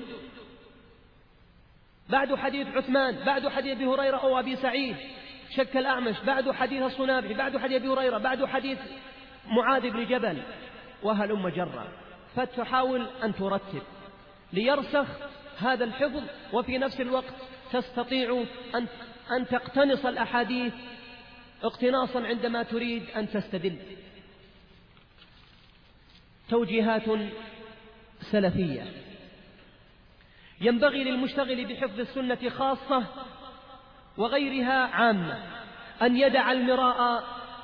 بعد حديث عثمان، بعد حديث أبي هريرة أو أبي سعيد شك الأعمش، بعد حديث الصنابحي، بعد حديث أبي هريرة، بعد حديث معاذ بن جبل، وهلم جرا. فتحاول أن ترتب ليرسخ هذا الحفظ، وفي نفس الوقت تستطيع أن تقتنص الأحاديث اقتناصا عندما تريد أن تستدل. توجيهات سلفية: ينبغي للمشتغل بحفظ السنة خاصة وغيرها عامة أن يدع المراء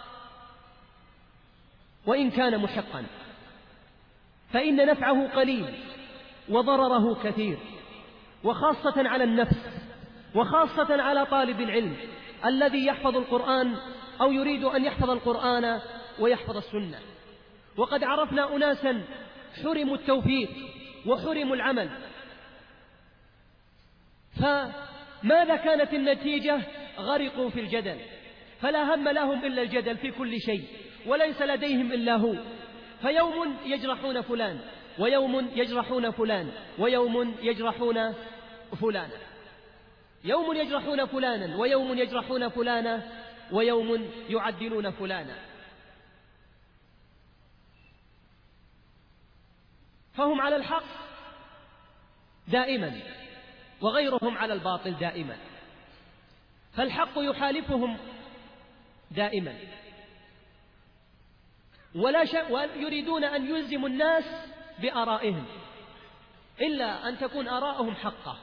وإن كان محقا، فإن نفعه قليل وضرره كثير، وخاصة على النفس، وخاصة على طالب العلم الذي يحفظ القرآن أو يريد أن يحفظ القرآن ويحفظ السنة. وقد عرفنا أناسا حرموا التوفيق وحرموا العمل، فماذا كانت النتيجة؟ غرقوا في الجدل، فلا هم لهم إلا الجدل في كل شيء، وليس لديهم إلا هو. فيوم يجرحون فلان، ويوم يجرحون فلان، ويوم يجرحون فلانا، يوم يجرحون فلانا، ويوم يجرحون فلانا، ويوم يعدلون فلانا. فهم على الحق دائما، وغيرهم على الباطل دائما، فالحق يحالفهم دائما، ويريدون أن يلزموا الناس بآرائهم إلا أن تكون آراءهم حقة.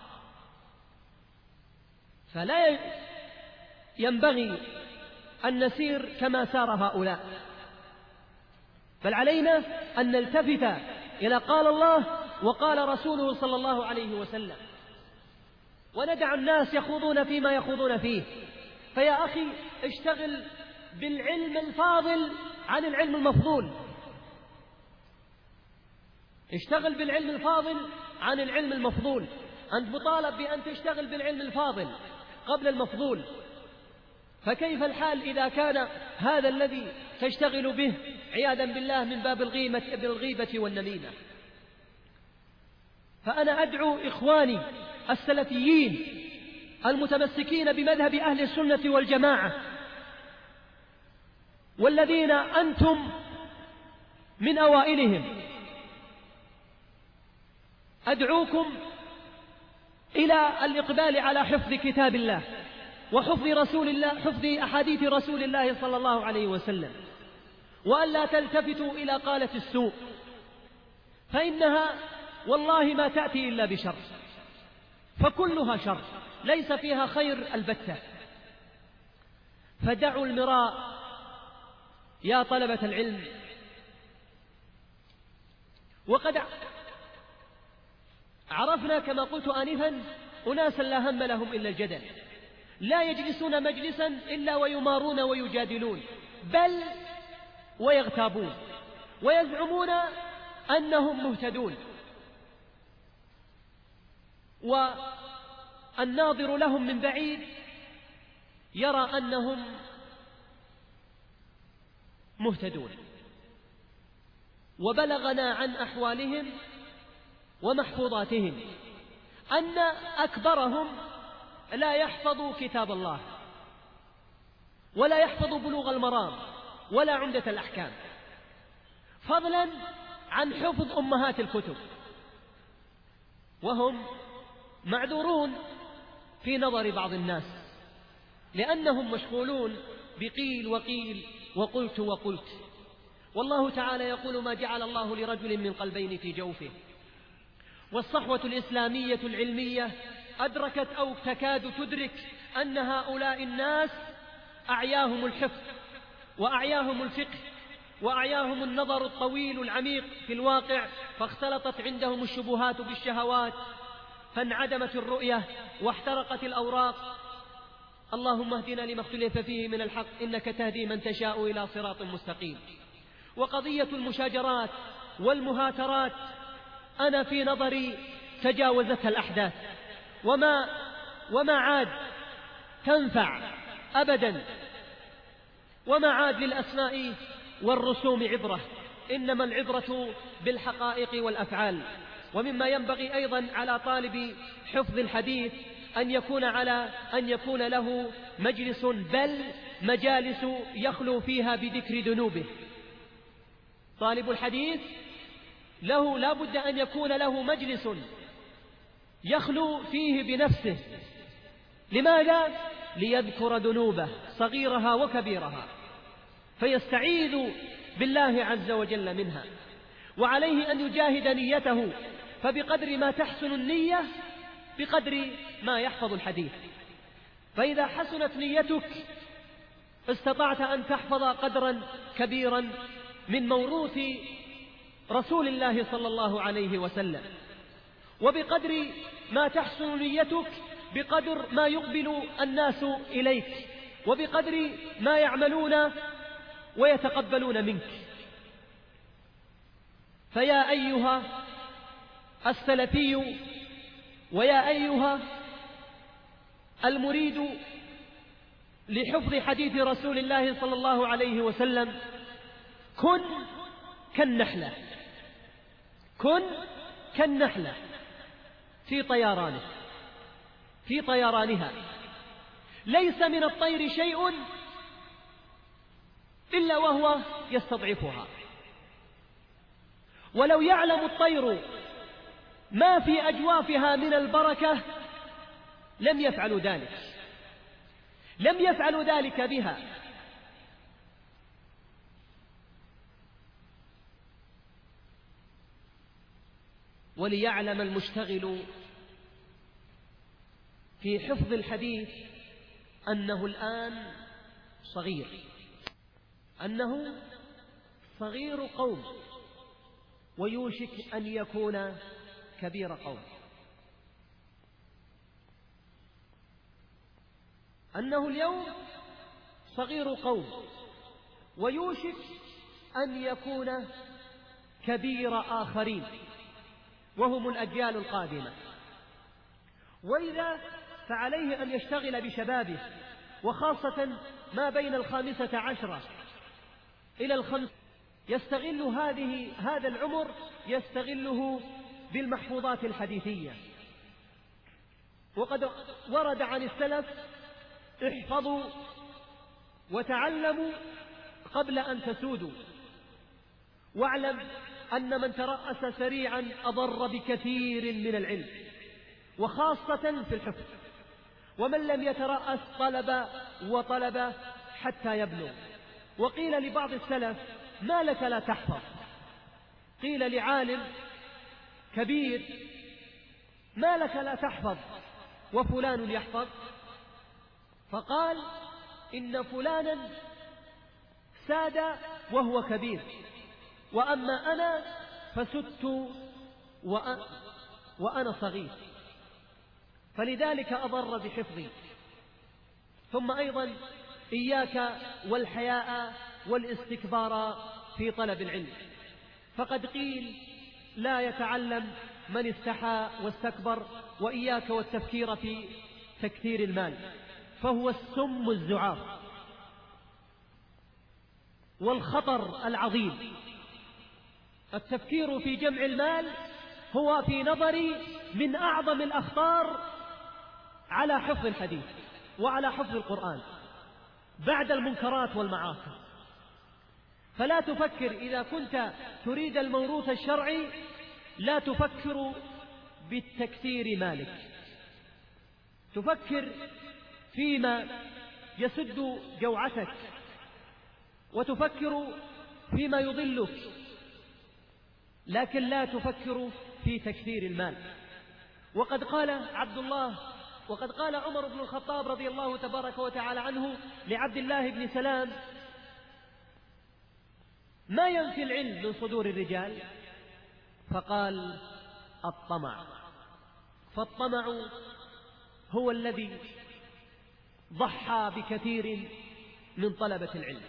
فلا ينبغي أن نسير كما سار هؤلاء، بل علينا أن نلتفت إلى قال الله وقال رسوله صلى الله عليه وسلم، وندع الناس يخوضون فيما يخوضون فيه. فيا أخي اشتغل بالعلم الفاضل عن العلم المفضول، اشتغل بالعلم الفاضل عن العلم المفضول. أنت مطالب بأن تشتغل بالعلم الفاضل قبل المفضول، فكيف الحال إذا كان هذا الذي تشتغل به عياذا بالله من باب الغيبة والنميمة؟ فأنا أدعو إخواني السلفيين المتمسكين بمذهب أهل السنة والجماعة، والذين أنتم من أوائلهم، أدعوكم إلى الإقبال على حفظ كتاب الله وحفظ رسول الله، حفظ أحاديث رسول الله صلى الله عليه وسلم، وألا تلتفتوا إلى قالة السوء، فإنها والله ما تأتي إلا بشر، فكلها شر ليس فيها خير البتة. فدعوا المراء يا طلبة العلم. وقد عرفنا كما قلت آنفا أناسا لا هم لهم إلا الجدل، لا يجلسون مجلسا إلا ويمارون ويجادلون، بل ويغتابون ويزعمون أنهم مهتدون، والناظر لهم من بعيد يرى أنهم مهتدون. وبلغنا عن أحوالهم ومحفوظاتهم أن أكبرهم لا يحفظ كتاب الله ولا يحفظ بلوغ المرام ولا عمدة الأحكام، فضلا عن حفظ أمهات الكتب، وهم معذورون في نظر بعض الناس لأنهم مشغولون بقيل وقيل وقلت وقلت. والله تعالى يقول: ما جعل الله لرجل من قلبين في جوفه. والصحوة الإسلامية العلمية أدركت أو تكاد تدرك أن هؤلاء الناس أعياهم الحفظ وأعياهم الفقه وأعياهم النظر الطويل العميق في الواقع، فاختلطت عندهم الشبهات بالشهوات، فانعدمت الرؤية واحترقت الأوراق. اللهم اهدنا لما اختلف فيه من الحق إنك تهدي من تشاء إلى صراط مستقيم. وقضية المشاجرات والمهاترات أنا في نظري تجاوزتها الأحداث، وما عاد تنفع أبدا، وما عاد للأسماء والرسوم عبرة، إنما العبرة بالحقائق والأفعال. ومما ينبغي أيضا على طالب حفظ الحديث أن يكون له مجلس، بل مجالس يخلو فيها بذكر ذنوبه. طالب الحديث لا بد أن يكون له مجلس يخلو فيه بنفسه. لماذا؟ ليذكر ذنوبه صغيرها وكبيرها، فيستعيذ بالله عز وجل منها. وعليه أن يجاهد نيته، فبقدر ما تحسن النية بقدر ما يحفظ الحديث. فإذا حسنت نيتك استطعت أن تحفظ قدرا كبيرا من موروث رسول الله صلى الله عليه وسلم. وبقدر ما تحسن نيتك بقدر ما يقبل الناس إليك، وبقدر ما يعملون ويتقبلون منك. فيا أيها السلفي ويا أيها المريد لحفظ حديث رسول الله صلى الله عليه وسلم، كن كالنحلة في طيرانها. ليس من الطير شيء إلا وهو يستضعفها. ولو يعلم الطير ما في أجوافها من البركة لم يفعلوا ذلك، لم يفعلوا ذلك بها. وليعلم المشتغل في حفظ الحديث أنه الآن صغير، أنه صغير قوم ويوشك أن يكون كبير قوم، أنه اليوم صغير قوم ويوشك أن يكون كبير آخرين وهم الأجيال القادمة. وإذا فعليه أن يشتغل بشبابه، وخاصة ما بين 15 إلى 50، يستغل هذا العمر يستغله بالمحفوظات الحديثية. وقد ورد عن السلف: احفظوا وتعلموا قبل أن تسودوا، واعلم أن من ترأس سريعا أضر بكثير من العلم، وخاصة في الحفظ. ومن لم يترأس طلب وطلب حتى يبلغ. وقيل لبعض السلف: ما لك لا تحفظ؟ قيل لعالم كبير: ما لك لا تحفظ وفلان يحفظ؟ فقال: إن فلانا ساد وهو كبير، وأما أنا فسدت وأنا صغير، فلذلك أضر بحفظي. ثم أيضا إياك والحياء والاستكبار في طلب العلم، فقد قيل: لا يتعلم من استحى واستكبر. وإياك والتفكير في تكثير المال، فهو السم الزعاف والخطر العظيم. التفكير في جمع المال هو في نظري من أعظم الأخطار على حفظ الحديث وعلى حفظ القرآن بعد المنكرات والمعاصي. فلا تفكر إذا كنت تريد الموروث الشرعي، لا تفكر بالتكثير مالك، تفكر فيما يسد جوعتك، وتفكر فيما يضلك، لكن لا تفكر في تكثير المال. وقد قال عمر بن الخطاب رضي الله تبارك وتعالى عنه لعبد الله بن سلام: ما ينفي العلم من صدور الرجال؟ فقال: الطمع. فالطمع هو الذي ضحى بكثير من طلبة العلم.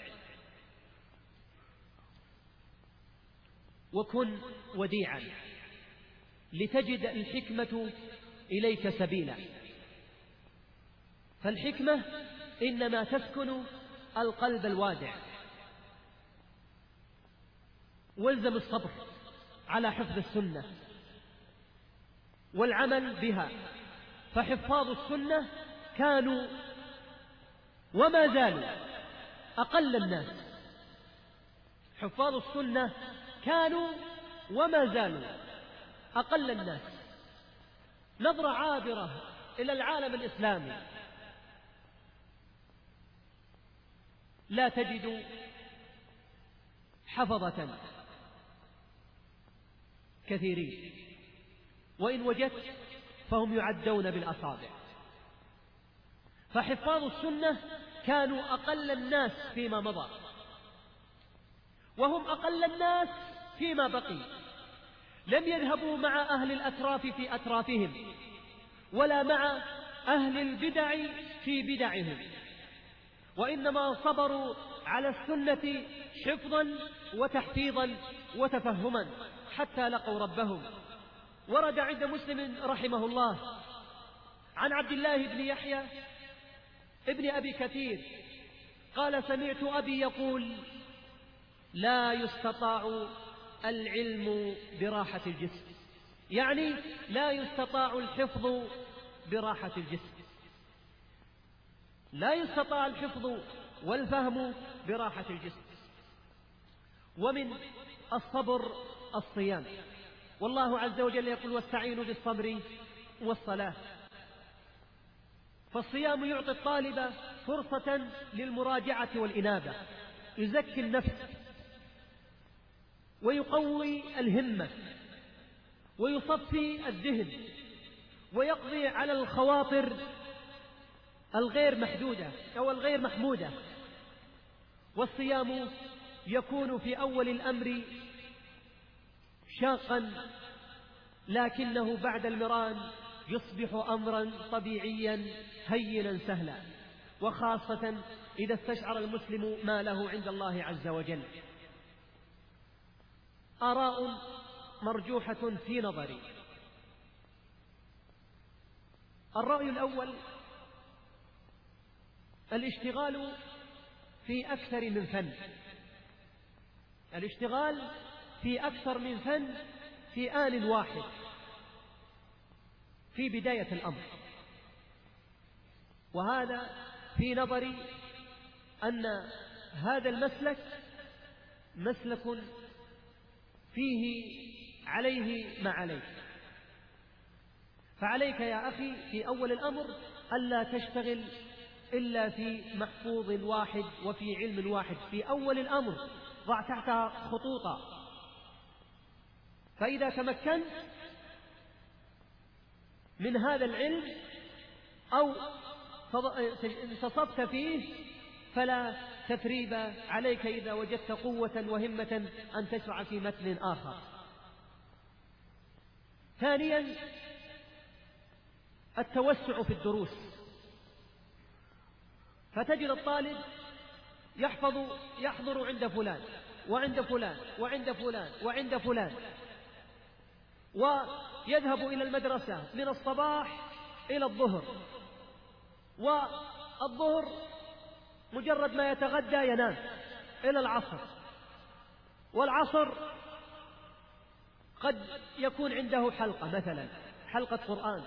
وكن وديعا لتجد الحكمة إليك سبيلا، فالحكمة إنما تسكن القلب الوادع. والزم الصبر على حفظ السنة والعمل بها، فحفاظ السنة كانوا وما زالوا أقل الناس. حفاظ السنة كانوا وما زالوا أقل الناس. نظرة عابرة إلى العالم الإسلامي، لا تجد حفظة كثيرين، وإن وجدت فهم يعدون بالأصابع. فحفاظ السنة كانوا أقل الناس فيما مضى، وهم أقل الناس فيما بقي. لم يذهبوا مع أهل الأتراف في أترافهم، ولا مع أهل البدع في بدعهم، وإنما صبروا على السنة حفظا وتحفيظا وتفهما حتى لقوا ربهم. ورد عند مسلم رحمه الله عن عبد الله بن يحيى ابن أبي كثير قال: سمعت أبي يقول: لا يستطاع العلم براحة الجسم، يعني لا يستطاع الحفظ براحة الجسم، لا يستطاع الحفظ والفهم براحة الجسم. ومن الصبر الصيام، والله عز وجل يقول: واستعينوا بالصبر والصلاة. فالصيام يعطي الطالب فرصة للمراجعة والإنابة، يزكي النفس ويقوي الهمة ويصفي الذهن ويقضي على الخواطر الغير محدودة أو الغير محمودة. والصيام يكون في أول الأمر شاقا، لكنه بعد المران يصبح أمرا طبيعيا هينا سهلا، وخاصة إذا استشعر المسلم ما له عند الله عز وجل. آراء مرجوحة في نظري. الرأي الأول: الاشتغال في أكثر من فن، الاشتغال في أكثر من فن في آن واحد في بداية الأمر. وهذا في نظري أن هذا المسلك مسلك فيه عليه ما عليك. فعليك يا أخي في أول الأمر ألا تشتغل إلا في محفوظ واحد وفي علم واحد. في أول الأمر ضع تحتها خطوطا، فإذا تمكنت من هذا العلم أو انتصبت فيه فلا تثريب عليك إذا وجدت قوة وهمة أن تشرع في متن آخر. ثانيا: التوسع في الدروس. فتجد الطالب يحضر عند فلان وعند فلان وعند فلان وعند فلان، ويذهب إلى المدرسة من الصباح إلى الظهر، والظهر مجرد ما يتغدى ينام إلى العصر، والعصر قد يكون عنده حلقة، مثلا حلقة قرآن،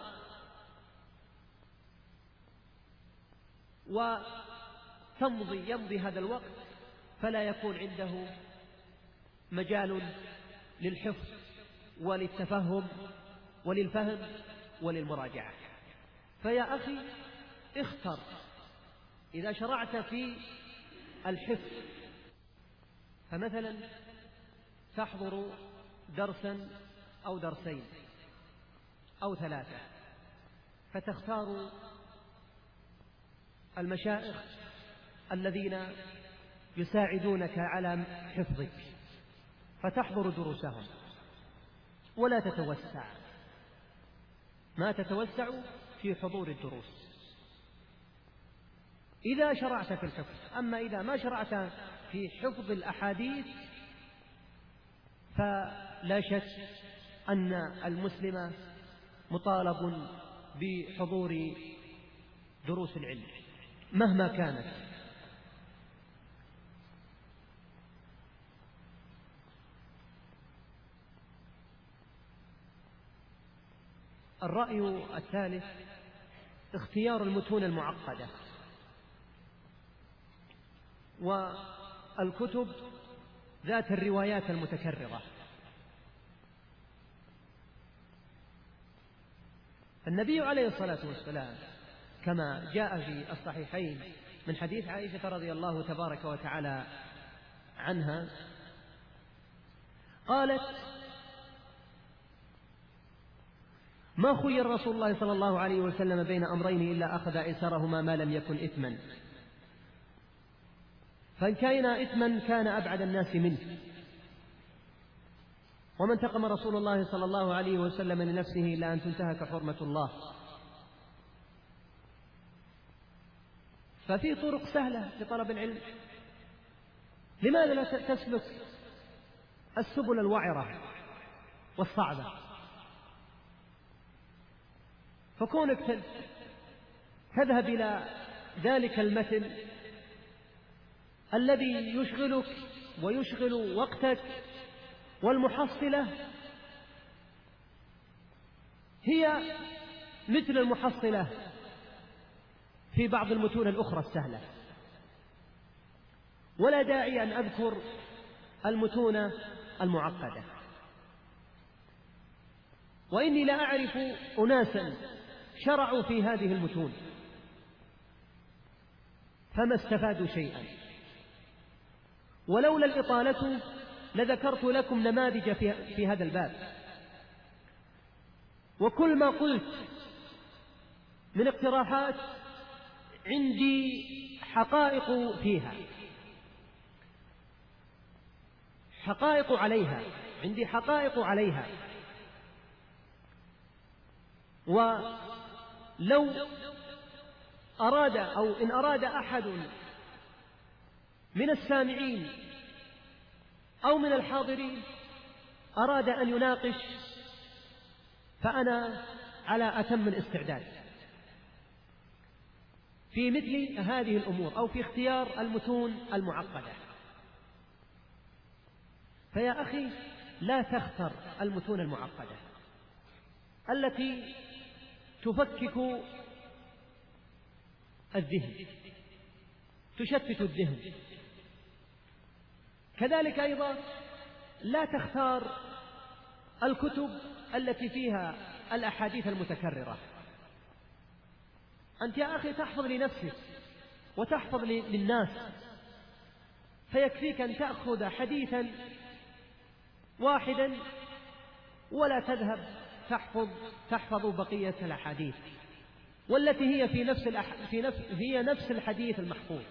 يمضي هذا الوقت فلا يكون عنده مجال للحفظ وللتفهم وللفهم وللمراجعة. فيا أخي اختر إذا شرعت في الحفظ، فمثلا تحضر درسا أو درسين أو ثلاثة، فتختار المشايخ الذين يساعدونك على حفظك فتحضر دروسهم، ولا تتوسع، ما تتوسع في حضور الدروس إذا شرعت في الحفظ. أما إذا ما شرعت في حفظ الأحاديث فلا شك أن المسلم مطالب بحضور دروس العلم مهما كانت. الرأي الثالث: اختيار المتون المعقدة والكتب ذات الروايات المتكررة. النبي عليه الصلاة والسلام كما جاء في الصحيحين من حديث عائشة رضي الله تبارك وتعالى عنها قالت: ما خير رسول الله صلى الله عليه وسلم بين أمرين إلا أخذ أيسرهما ما لم يكن إثما، فإن كان إثما كان أبعد الناس منه. وما انتقم رسول الله صلى الله عليه وسلم لنفسه إلا أن تنتهك حرمة الله. ففي طرق سهلة لطلب العلم، لماذا لا تسلك السبل الوعرة والصعبة؟ فكونك تذهب إلى ذلك المتن الذي يشغلك ويشغل وقتك، والمحصلة هي مثل المحصلة في بعض المتون الأخرى السهلة. ولا داعي أن أذكر المتون المعقدة، وإني لا أعرف أناسا شرعوا في هذه المتون فما استفادوا شيئا. ولولا الإطالة لذكرت لكم نماذج في هذا الباب، وكل ما قلت من اقتراحات عندي حقائق فيها، حقائق عليها، عندي حقائق عليها. ولو أراد أو إن أراد أحد من السامعين أو من الحاضرين أراد أن يناقش، فأنا على أتم الاستعداد في مثل هذه الأمور أو في اختيار المتون المعقدة. فيا أخي لا تختر المتون المعقدة التي تفكك الذهن، تشتت الذهن. كذلك أيضا لا تختار الكتب التي فيها الأحاديث المتكررة. أنت يا أخي تحفظ لنفسك وتحفظ للناس، فيكفيك أن تأخذ حديثا واحدا ولا تذهب تحفظ بقية الأحاديث، والتي هي هي نفس الحديث المحفوظ.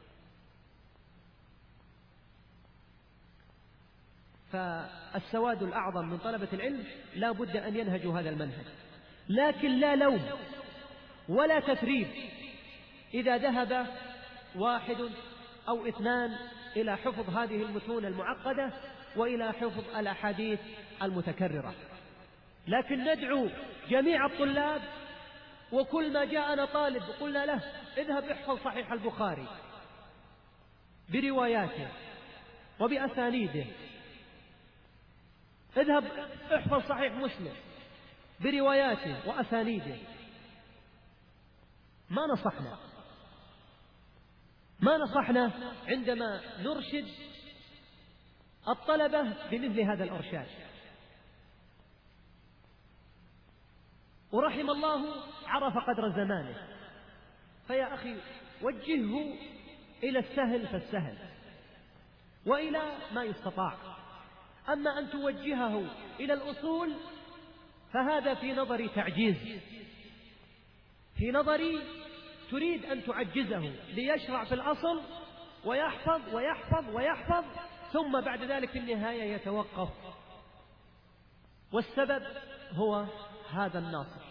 فالسواد الأعظم من طلبة العلم لا بد أن ينهجوا هذا المنهج، لكن لا لوم ولا تثريب إذا ذهب واحد أو اثنان إلى حفظ هذه المتون المعقدة وإلى حفظ الأحاديث المتكررة. لكن ندعو جميع الطلاب، وكل ما جاءنا طالب قلنا له اذهب احفظ صحيح البخاري برواياته وبأسانيده، اذهب احفظ صحيح مسلم برواياته وأسانيده. ما نصحنا عندما نرشد الطلبة بمثل هذا الإرشاد. ورحم الله عرف قدر زمانه، فيا أخي وجهه إلى السهل فالسهل وإلى ما يستطاع. أما أن توجهه إلى الأصول فهذا في نظري تعجيز، في نظري تريد أن تعجزه ليشرع في الأصل ويحفظ ويحفظ ويحفظ، ثم بعد ذلك في النهاية يتوقف، والسبب هو هذا الناصح.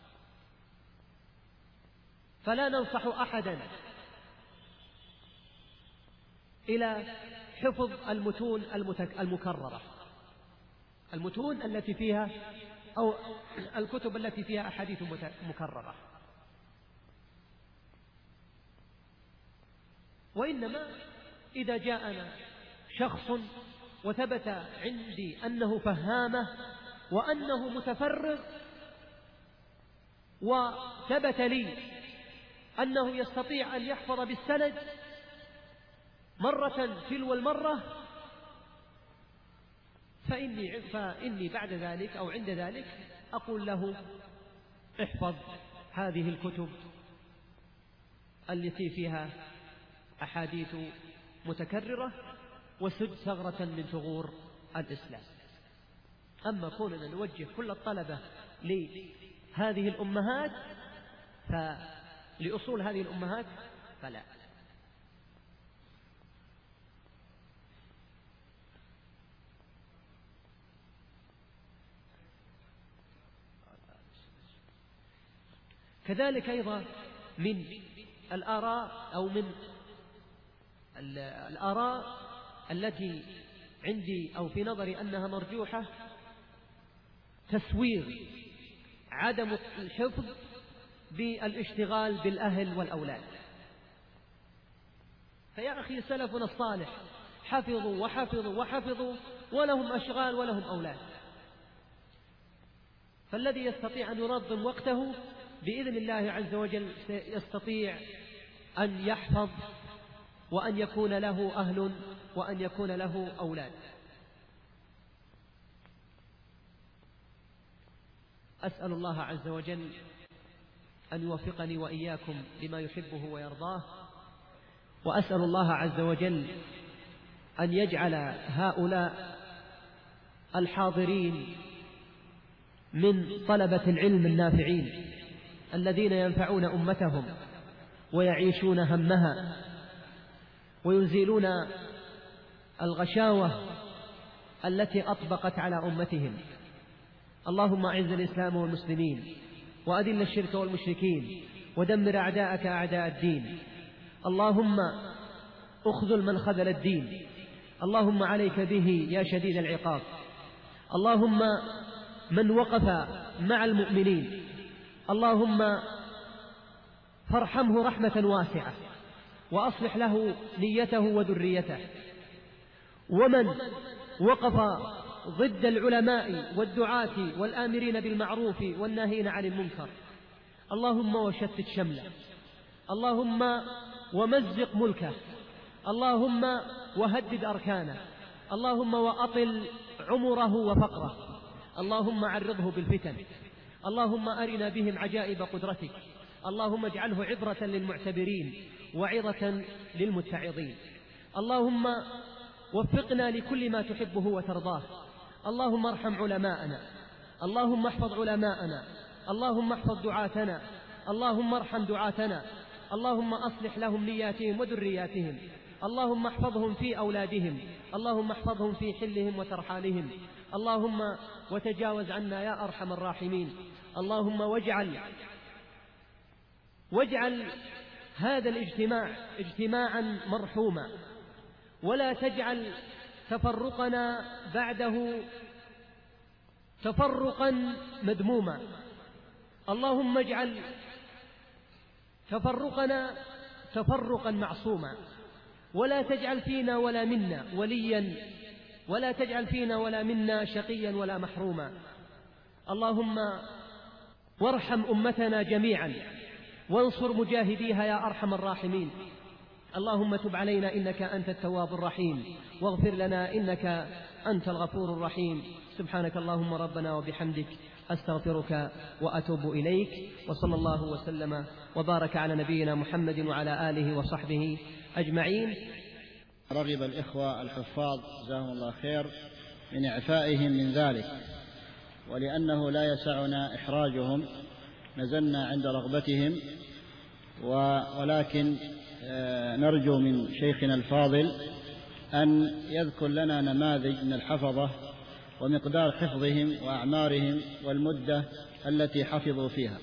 فلا ننصح أحدا إلى حفظ المتون المكررة، المتون التي فيها أو الكتب التي فيها أحاديث مكررة، وإنما إذا جاءنا شخص وثبت عندي أنه فهامه وأنه متفرغ، وثبت لي أنه يستطيع أن يحفظ بالسند مرة تلو المرة، فإني بعد ذلك أو عند ذلك أقول له احفظ هذه الكتب التي فيها أحاديث متكررة وسد ثغرة من ثغور الإسلام. أما كوننا نوجه كل الطلبة لهذه الأمهات لأصول هذه الأمهات فلا. كذلك أيضا من الآراء أو من الآراء التي عندي أو في نظري أنها مرجوحة تسوير عدم الحفظ بالاشتغال بالأهل والأولاد. فيا أخي سلفنا الصالح حفظوا وحفظوا وحفظوا ولهم أشغال ولهم أولاد، فالذي يستطيع أن ينظم وقته بإذن الله عز وجل يستطيع أن يحفظ وأن يكون له أهل وأن يكون له أولاد. أسأل الله عز وجل أن يوفقني وإياكم لما يحبه ويرضاه، وأسأل الله عز وجل أن يجعل هؤلاء الحاضرين من طلبة العلم النافعين الذين ينفعون أمتهم ويعيشون همها ويزيلون الغشاوة التي أطبقت على أمتهم. اللهم أعز الإسلام والمسلمين وأذل الشرك والمشركين ودمر أعداءك أعداء الدين. اللهم اخذل من خذل الدين. اللهم عليك به يا شديد العقاب. اللهم من وقف مع المؤمنين اللهم فارحمه رحمة واسعة وأصلح له نيته وذريته. ومن وقف ضد العلماء والدعاة والآمرين بالمعروف والناهين عن المنكر اللهم وشتت شمله، اللهم ومزق ملكه، اللهم وهدد أركانه، اللهم وأطل عمره وفقره، اللهم عرضه بالفتن، اللهم أرنا بهم عجائب قدرتك، اللهم اجعله عبرة للمعتبرين وعظة للمتعظين. اللهم وفقنا لكل ما تحبه وترضاه. اللهم ارحم علماءنا، اللهم احفظ علماءنا، اللهم احفظ دعاتنا، اللهم ارحم دعاتنا، اللهم أصلح لهم نياتهم وذرياتهم، اللهم احفظهم في أولادهم، اللهم احفظهم في حلهم وترحالهم، اللهم وتجاوز عنا يا أرحم الراحمين. اللهم واجعل هذا الاجتماع اجتماعا مرحوما، ولا تجعل تفرقنا بعده تفرقا مذموما. اللهم اجعل تفرقنا تفرقا معصوما، ولا تجعل فينا ولا منا وليا، ولا تجعل فينا ولا منا شقيا ولا محروما. اللهم وارحم أمتنا جميعا وانصر مجاهديها يا أرحم الراحمين. اللهم تب علينا إنك أنت التواب الرحيم، واغفر لنا إنك أنت الغفور الرحيم. سبحانك اللهم ربنا وبحمدك أستغفرك وأتوب إليك. وصلى الله وسلم وبارك على نبينا محمد وعلى آله وصحبه أجمعين. رغب الإخوة الحفاظ جزاهم الله خير من إعفائهم من ذلك، ولأنه لا يسعنا إحراجهم نزلنا عند رغبتهم، ولكن نرجو من شيخنا الفاضل أن يذكر لنا نماذج من الحفظة ومقدار حفظهم وأعمارهم والمدة التي حفظوا فيها.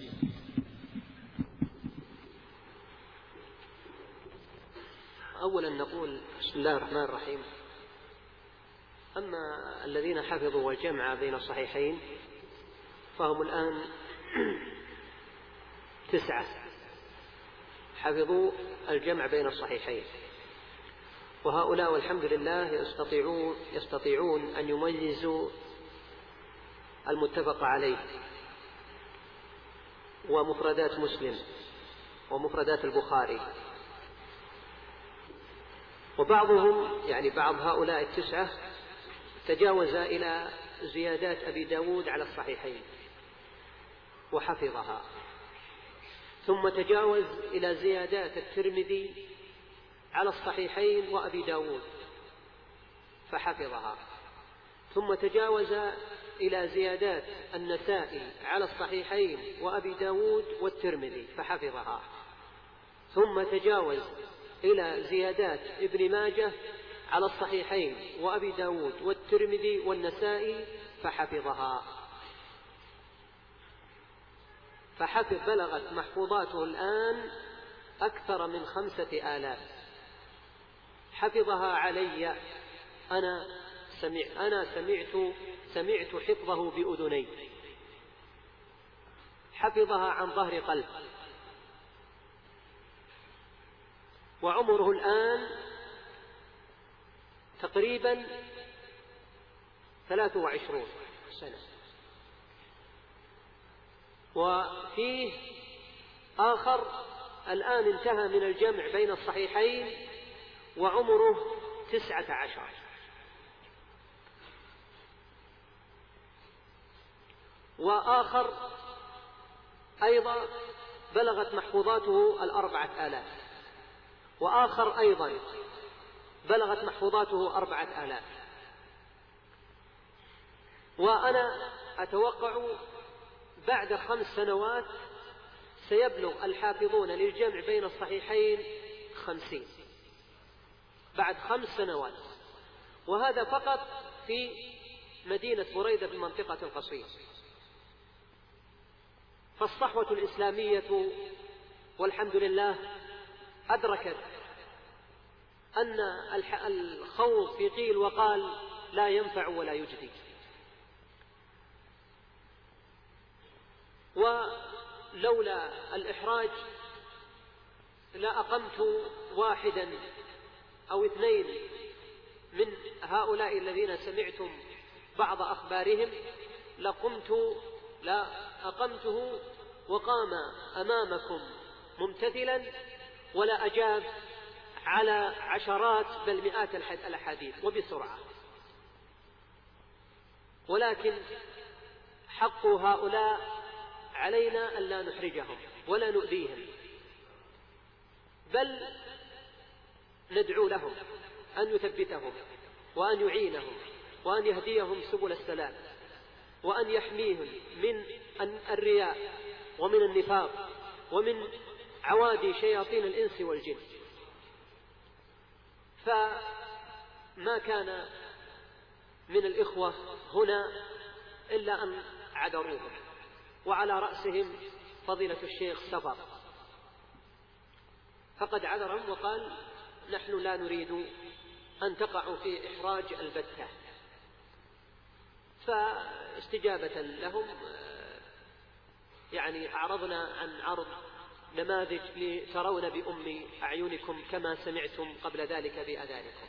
أولا نقول بسم الله الرحمن الرحيم. أما الذين حفظوا الجمع بين الصحيحين فهم الآن 9 حفظوا الجمع بين الصحيحين، وهؤلاء والحمد لله يستطيعون أن يميزوا المتفق عليه ومفردات مسلم ومفردات البخاري. وبعضهم يعني بعض هؤلاء 9 تجاوز إلى زيادات أبي داود على الصحيحين وحفظها، ثم تجاوز إلى زيادات الترمذي على الصحيحين وأبي داود فحفظها، ثم تجاوز إلى زيادات النسائي على الصحيحين وأبي داود والترمذي فحفظها، ثم تجاوز إلى زيادات ابن ماجه على الصحيحين وأبي داود والترمذي والنسائي فحفظها. بلغت محفوظاته الآن أكثر من 5000. حفظها علي، أنا سمعت حفظه بأذني، حفظها عن ظهر قلب، وعمره الآن تقريبا 23 سنة. وفيه آخر الآن انتهى من الجمع بين الصحيحين وعمره 19. وآخر أيضا بلغت محفوظاته 4000، وآخر أيضا بلغت محفوظاته 4000. وأنا أتوقع بعد 5 سنوات سيبلغ الحافظون للجمع بين الصحيحين 50 بعد 5 سنوات، وهذا فقط في مدينة بريدة في المنطقة القصير. فالصحوة الإسلامية والحمد لله أدركت أن الخوض في قيل وقال لا ينفع ولا يجدي. ولولا الإحراج لأقمت 1 أو 2 من هؤلاء الذين سمعتم بعض أخبارهم لأقمته وقام أمامكم ممتثلا ولا أجاب على عشرات بل مئات الأحاديث وبسرعة. ولكن حق هؤلاء علينا أن لا نحرجهم ولا نؤذيهم، بل ندعو لهم أن يثبتهم وأن يعينهم وأن يهديهم سبل السلام وأن يحميهم من الرياء ومن النفاق ومن عوادي شياطين الإنس والجن. فما كان من الإخوة هنا إلا أن عذروهم، وعلى رأسهم فضيلة الشيخ سفر، فقد عذرهم وقال نحن لا نريد أن تقعوا في إحراج البتة. فاستجابة لهم يعني أعرضنا عن عرض نماذج لترون بأم أعينكم كما سمعتم قبل ذلك بأذانكم.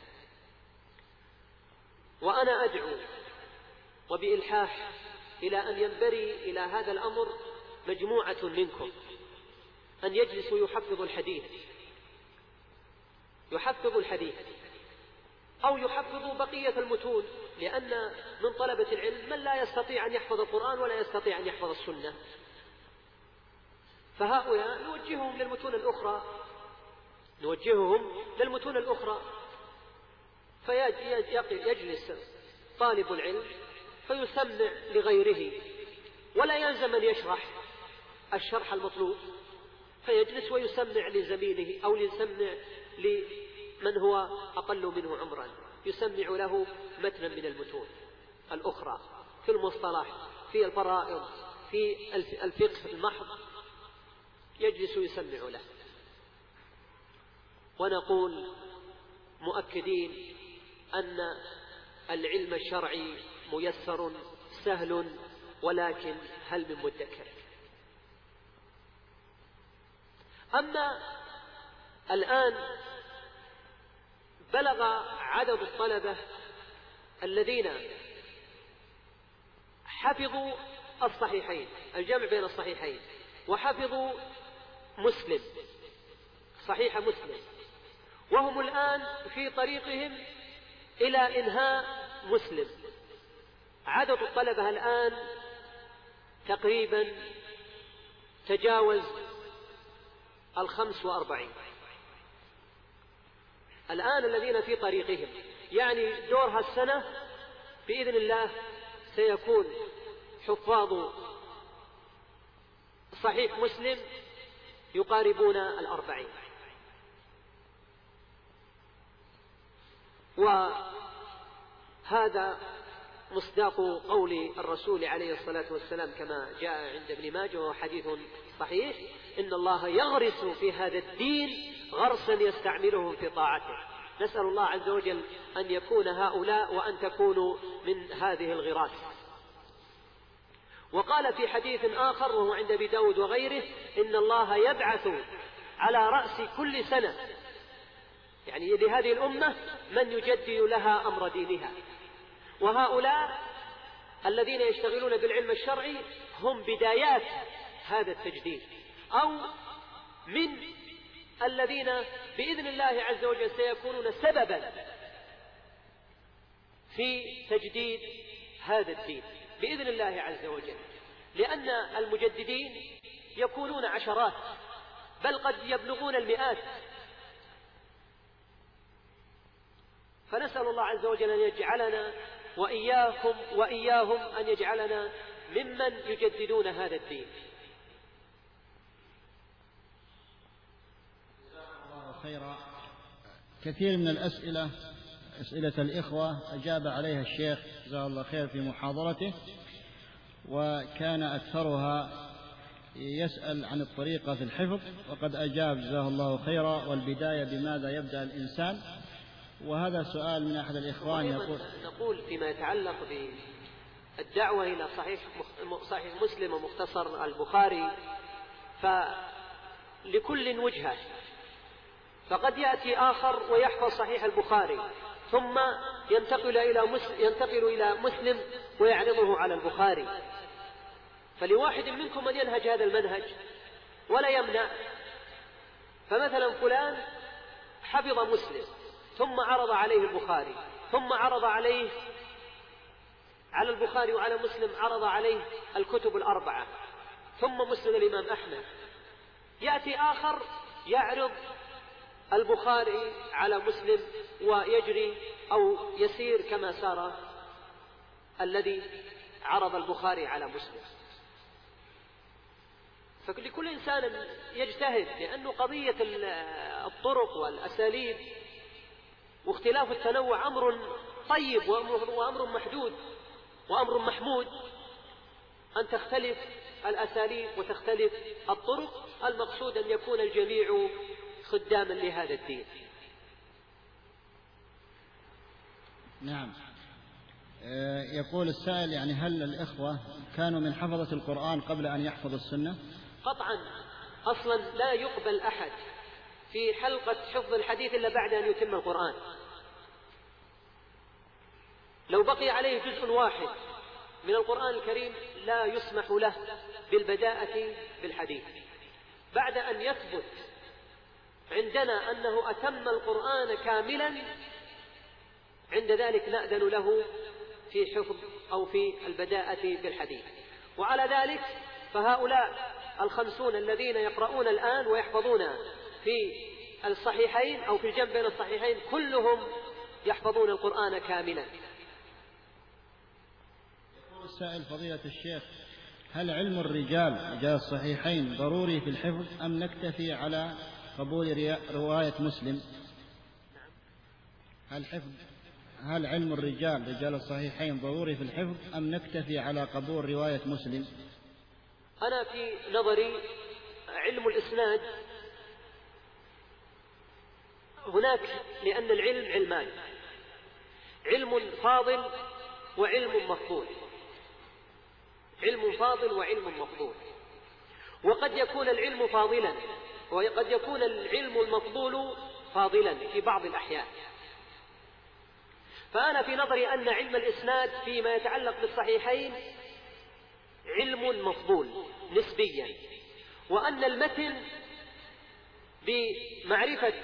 وأنا أدعو وبإلحاح إلى أن ينبري إلى هذا الأمر مجموعة منكم أن يجلسوا يحفظوا الحديث أو يحفظوا بقية المتون، لأن من طلبة العلم من لا يستطيع أن يحفظ القرآن ولا يستطيع أن يحفظ السنة، فهؤلاء نوجههم للمتون الأخرى. فيجلس طالب العلم فيسمع لغيره ولا يلزم أن يشرح الشرح المطلوب، فيجلس ويسمع لزميله أو يسمع لمن هو أقل منه عمرا، يسمع له متنا من المتون الأخرى في المصطلح، في الفرائض، في الفقه المحض، يجلس يسمع له. ونقول مؤكدين أن العلم الشرعي ميسر سهل، ولكن هل من مدكر؟ أما الآن بلغ عدد الطلبة الذين حفظوا الصحيحين، الجمع بين الصحيحين، وحفظوا مسلم، صحيح مسلم، وهم الآن في طريقهم إلى إنهاء مسلم. عدد الطلبة الآن تقريبا تجاوز 45 الآن الذين في طريقهم، يعني دورها السنة بإذن الله سيكون حفاظ صحيح مسلم يقاربون 40. وهذا مصداق قول الرسول عليه الصلاة والسلام كما جاء عند ابن ماجه وهو حديث صحيح: إن الله يغرس في هذا الدين غرسا يستعملهم في طاعته. نسأل الله عز وجل أن يكون هؤلاء وأن تكونوا من هذه الغراس. وقال في حديث آخر وهو عند أبي داود وغيره: إن الله يبعث على رأس كل سنة، يعني لهذه الأمة، من يجدد لها أمر دينها. وهؤلاء الذين يشتغلون بالعلم الشرعي هم بدايات هذا التجديد، أو من الذين بإذن الله عز وجل سيكونون سببا في تجديد هذا الدين بإذن الله عز وجل، لأن المجددين يكونون عشرات بل قد يبلغون المئات، فنسأل الله عز وجل أن يجعلنا وإياكم وإياهم أن يجعلنا ممن يجددون هذا الدين. الله خيرا. كثير من الأسئلة، أسئلة الإخوة أجاب عليها الشيخ جزاه الله خير في محاضرته، وكان أكثرها يسأل عن الطريقة في الحفظ، وقد أجاب جزاه الله خيرا. والبداية بماذا يبدأ الإنسان؟ وهذا سؤال من أحد الإخوان نقول فيما يتعلق بالدعوة إلى صحيح مسلم ومختصر البخاري، فلكل وجهة، فقد يأتي آخر ويحفظ صحيح البخاري ثم ينتقل إلى مسلم ويعرضه على البخاري. فلواحد منكم أن ينهج هذا المنهج ولا يمنع. فمثلا فلان حفظ مسلم ثم عرض عليه البخاري، ثم عرض عليه على البخاري وعلى مسلم عرض عليه الكتب الأربعة، ثم مسلم الإمام أحمد. يأتي آخر يعرض البخاري على مسلم ويجري أو يسير كما سار الذي عرض البخاري على مسلم. فلكل إنسان يجتهد، لأنه قضية الطرق والأساليب واختلاف التنوع أمر طيب وأمر محدود وأمر محمود. أن تختلف الأساليب وتختلف الطرق، المقصود أن يكون الجميع خداما لهذا الدين. نعم. يقول السائل يعني هل الإخوة كانوا من حفظة القرآن قبل أن يحفظوا السنة؟ قطعا. أصلا لا يقبل أحد في حلقة حفظ الحديث إلا بعد أن يتم القرآن. لو بقي عليه جزء واحد من القرآن الكريم لا يسمح له بالبداءة بالحديث. بعد أن يثبت عندنا أنه أتم القرآن كاملا، عند ذلك نأذن له في حفظ أو في البداءة بالحديث. وعلى ذلك فهؤلاء 50 الذين يقرؤون الآن ويحفظون في الصحيحين أو في الجمع بين الصحيحين كلهم يحفظون القرآن كاملا. يقول السائل فضيلة الشيخ هل علم الرجال الصحيحين ضروري في الحفظ أم نكتفي على قبول رواية مسلم؟ هل علم رجال الصحيحين ضروري في الحفظ أم نكتفي على قبول رواية مسلم؟ أنا في نظري علم الإسناد هناك، لأن العلم علمان: علم فاضل وعلم مفضول. علم فاضل وعلم مفضول. وقد يكون العلم فاضلا وقد يكون العلم المفضول فاضلا في بعض الأحيان. فأنا في نظري أن علم الإسناد فيما يتعلق بالصحيحين علم مفضول نسبيا، وأن المتن بمعرفة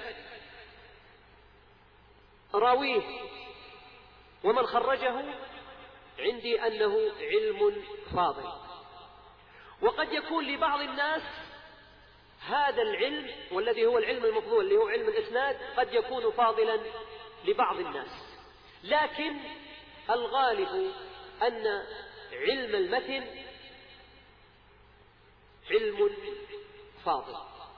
راويه ومن خرجه عندي أنه علم فاضل. وقد يكون لبعض الناس هذا العلم والذي هو العلم المفضول اللي هو علم الإسناد قد يكون فاضلا لبعض الناس، لكن الغالب أن علم المتن علم فاضل.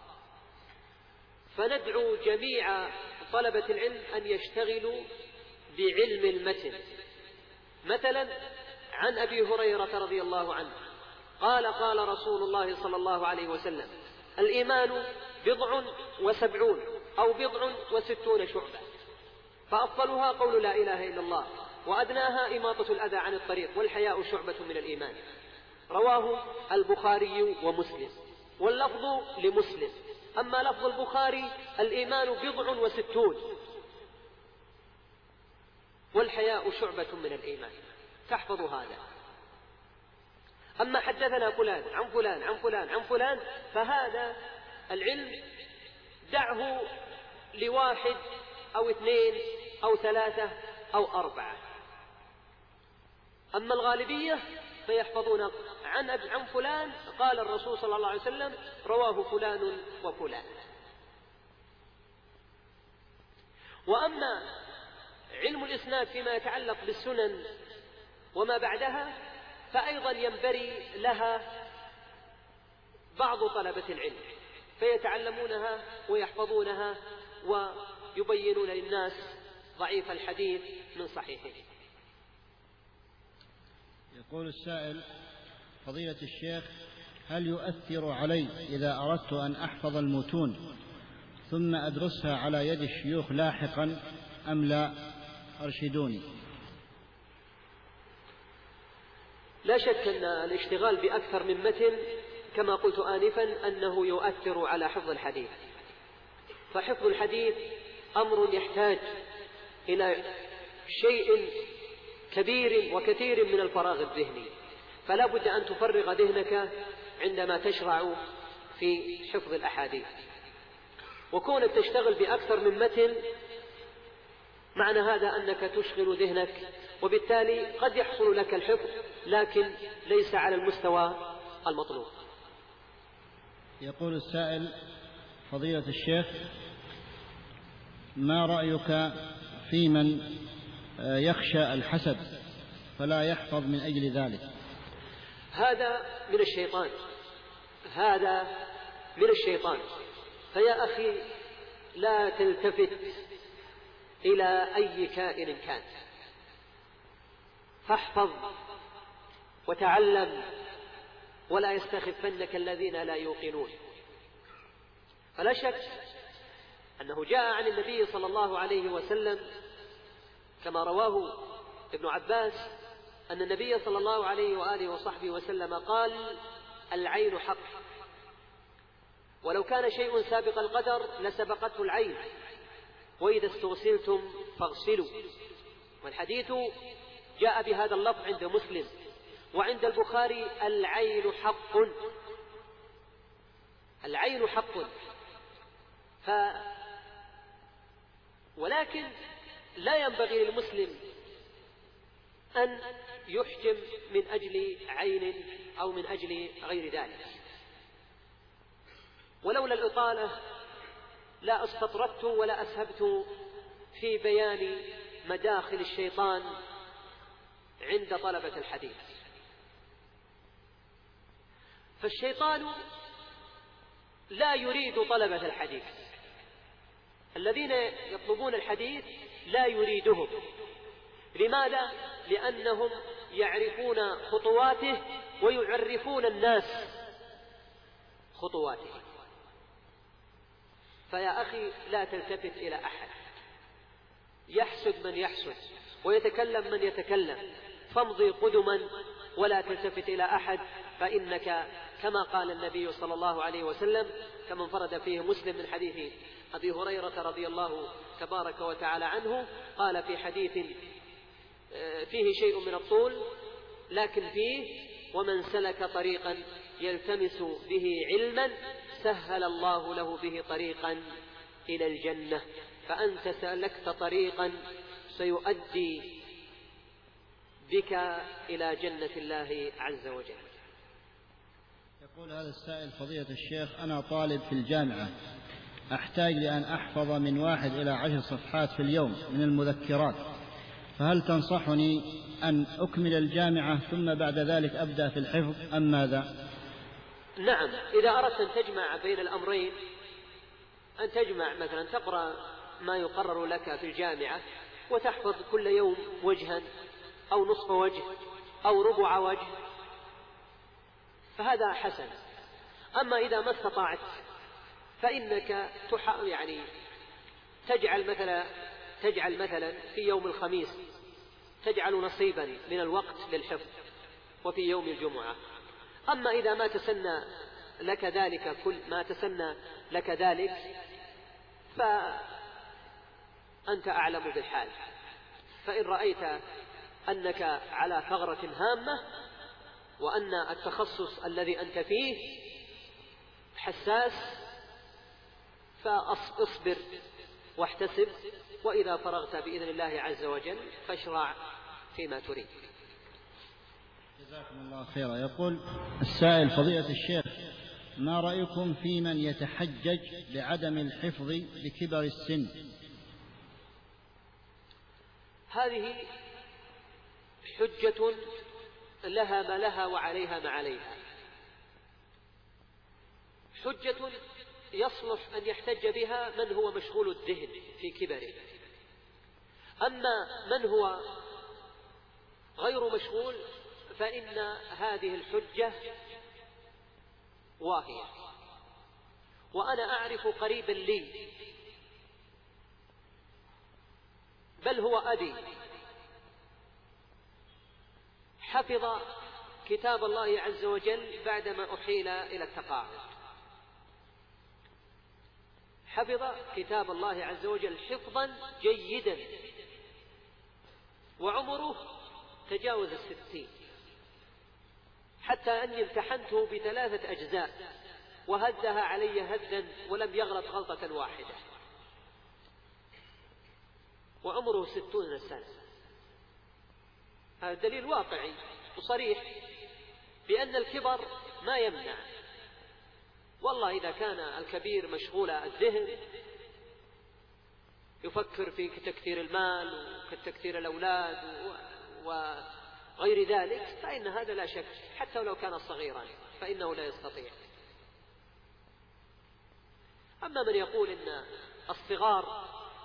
فندعو جميع طلبة العلم أن يشتغلوا بعلم المتن. مثلا عن أبي هريرة رضي الله عنه قال: قال رسول الله صلى الله عليه وسلم: الإيمان 70 أو 60 شعبة، فأفضلها قول لا إله إلا الله، وأدناها إماطة الأذى عن الطريق، والحياء شعبة من الإيمان. رواه البخاري ومسلم، واللفظ لمسلم. أما لفظ البخاري: الإيمان 60 والحياء شعبة من الإيمان. تحفظ هذا. أما حدثنا فلان عن فلان عن فلان عن فلان، فهذا العلم دعه لواحد أو 2 أو 3 أو 4. أما الغالبية فيحفظون عن فلان قال الرسول صلى الله عليه وسلم، رواه فلان وفلان. وأما الإسناد فيما يتعلق بالسنن وما بعدها فأيضا ينبري لها بعض طلبة العلم فيتعلمونها ويحفظونها ويبينون للناس ضعيف الحديث من صحيحه. يقول السائل: فضيلة الشيخ، هل يؤثر علي إذا أردت أن أحفظ المتون ثم أدرسها على يد الشيوخ لاحقا أم لا؟ أرشدوني. لا شك أن الاشتغال بأكثر من متن كما قلت آنفا أنه يؤثر على حفظ الحديث، فحفظ الحديث أمر يحتاج إلى شيء كبير وكثير من الفراغ الذهني، فلا بد أن تفرغ ذهنك عندما تشرع في حفظ الأحاديث. وكونك تشتغل بأكثر من متن معنى هذا أنك تشغل ذهنك، وبالتالي قد يحصل لك الحفظ لكن ليس على المستوى المطلوب. يقول السائل: فضيلة الشيخ، ما رأيك في من يخشى الحسد فلا يحفظ من أجل ذلك؟ هذا من الشيطان، هذا من الشيطان. فيا أخي لا تلتفت إلى أي كائن كان، فاحفظ وتعلم ولا يستخفنك الذين لا يوقنون. فلا شك أنه جاء عن النبي صلى الله عليه وسلم كما رواه ابن عباس أن النبي صلى الله عليه وآله وصحبه وسلم قال: العين حق، ولو كان شيء سابق القدر لسبقته العين، وإذا استغسلتم فاغسلوا. والحديث جاء بهذا اللفظ عند مسلم، وعند البخاري: العين حق، العين حق. ولكن لا ينبغي للمسلم أن يحجم من أجل عين أو من أجل غير ذلك. ولولا الإطالة لا استطردت ولا أسهبت في بيان مداخل الشيطان عند طلبة الحديث. فالشيطان لا يريد طلبة الحديث، الذين يطلبون الحديث لا يريدهم. لماذا؟ لأنهم يعرفون خطواته ويعرفون الناس خطواته. فيا أخي لا تلتفت إلى أحد، يحسد من يحسد ويتكلم من يتكلم، فامضي قدما ولا تلتفت إلى أحد، فإنك كما قال النبي صلى الله عليه وسلم كما انفرد فيه مسلم من حديث أبي هريرة رضي الله تبارك وتعالى عنه، قال في حديث فيه شيء من الطول لكن فيه: ومن سلك طريقا يلتمس به علما سهل الله له به طريقا إلى الجنة. فأنت سلكت طريقا سيؤدي بك إلى جنة الله عز وجل. يقول هذا السائل: فضيلة الشيخ، أنا طالب في الجامعة، أحتاج لأن أحفظ من 1 إلى 10 صفحات في اليوم من المذكرات، فهل تنصحني أن أكمل الجامعة ثم بعد ذلك أبدأ في الحفظ أم ماذا؟ نعم، إذا أردت أن تجمع بين الأمرين، أن تجمع مثلا تقرأ ما يقرر لك في الجامعة وتحفظ كل يوم وجها أو نصف وجه أو ربع وجه، فهذا حسن. أما إذا ما استطعت فإنك تجعل مثلا في يوم الخميس تجعل نصيبا من الوقت للحفظ، وفي يوم الجمعة. أما إذا ما تسنى لك ذلك فأنت أعلم بالحال. فإن رأيت أنك على ثغرة هامة وأن التخصص الذي أنت فيه حساس فاصبر واحتسب، وإذا فرغت بإذن الله عز وجل فاشرع فيما تريد. جزاكم الله خيرا. يقول السائل: فضيلة الشيخ، ما رأيكم في من يتحجج بعدم الحفظ لكبر السن؟ هذه حجة لها ما لها وعليها ما عليها، حجة يصلح أن يحتج بها من هو مشغول الذهن في كبره. أما من هو غير مشغول فإن هذه الحجة واهية. وأنا أعرف قريبا لي، بل هو أبي، حفظ كتاب الله عز وجل بعدما أحيل إلى التقاعد، حفظ كتاب الله عز وجل حفظا جيدا، وعمره تجاوز 60، حتى أني امتحنته ب3 أجزاء وهدها علي هدا ولم يغلط غلطة واحدة، وعمره 60 سنة. هذا دليل واقعي وصريح بأن الكبر ما يمنع. والله إذا كان الكبير مشغول الذهن يفكر في تكثير المال وتكثير الأولاد وغير ذلك فإن هذا لا شك، حتى ولو كان صغيرا فإنه لا يستطيع. أما من يقول إن الصغار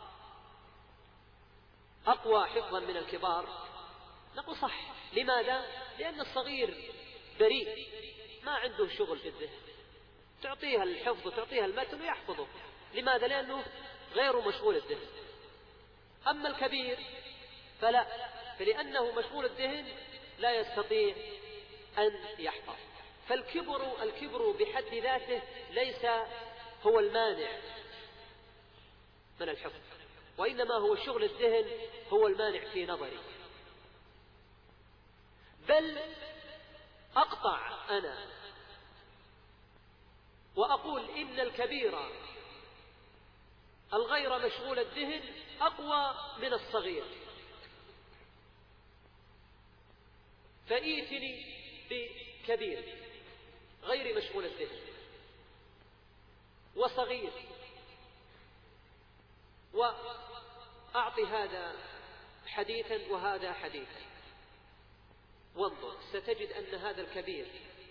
أقوى حفظا من الكبار، نقول صح. لماذا؟ لأن الصغير بريء ما عنده شغل في الذهن، تعطيها الحفظ وتعطيها المتن ويحفظه. لماذا؟ لأنه غير مشغول الذهن. أما الكبير فلا، فلأنه مشغول الذهن لا يستطيع أن يحفظ. فالكبر بحد ذاته ليس هو المانع من الحفظ، وإنما هو شغل الذهن هو المانع في نظري. بل أقطع أنا وأقول إن الكبير الغير مشغول الذهن أقوى من الصغير. فإيتني بكبير غير مشغول الذهن وصغير، وأعطي هذا حديثا وهذا حديثا، وانظر ستجد أن هذا الكبير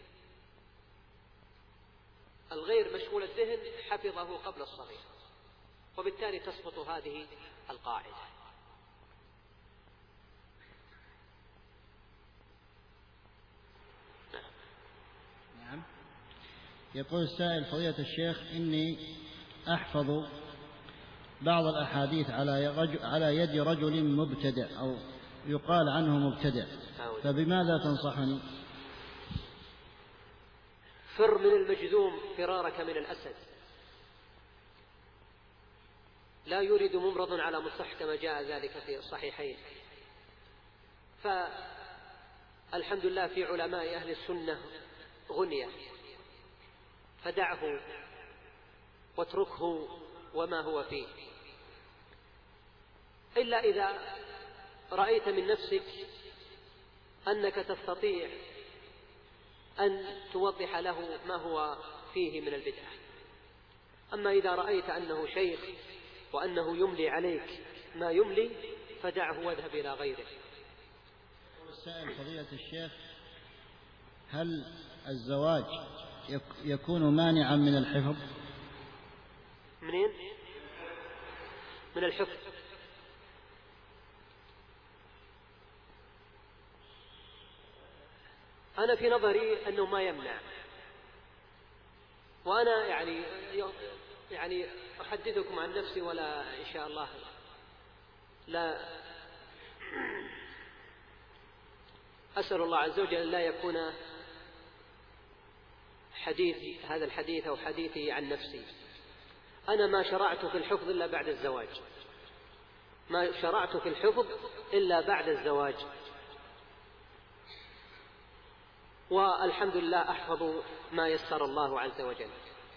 الغير مشغول الذهن حفظه قبل الصغير، وبالتالي تسقط هذه القاعدة. نعم. يقول السائل: فضيلة الشيخ، إني أحفظ بعض الأحاديث على يد رجل مبتدع أو يقال عنه مبتدع، فبماذا تنصحني؟ فر من المجذوم فرارك من الأسد. لا يريد ممرض على مصح كما جاء ذلك في الصحيحين. فالحمد لله في علماء أهل السنة غنية، فدعه واتركه وما هو فيه، إلا إذا رأيت من نفسك أنك تستطيع أن توضح له ما هو فيه من البدعة. أما إذا رأيت أنه شيخ وأنه يملي عليك ما يملي فدعه واذهب إلى غيره. السائل: فضيلة الشيخ، هل الزواج يكون مانعا من الحفظ؟ منين؟ من الحفظ. أنا في نظري أنه ما يمنع، وأنا يعني أحدثكم عن نفسي ولا إن شاء الله لا أسأل الله عز وجل أن لا يكون هذا الحديث أو حديثي عن نفسي. أنا ما شرعت في الحفظ إلا بعد الزواج، ما شرعت في الحفظ إلا بعد الزواج، والحمد لله أحفظ ما يسر الله عز وجل.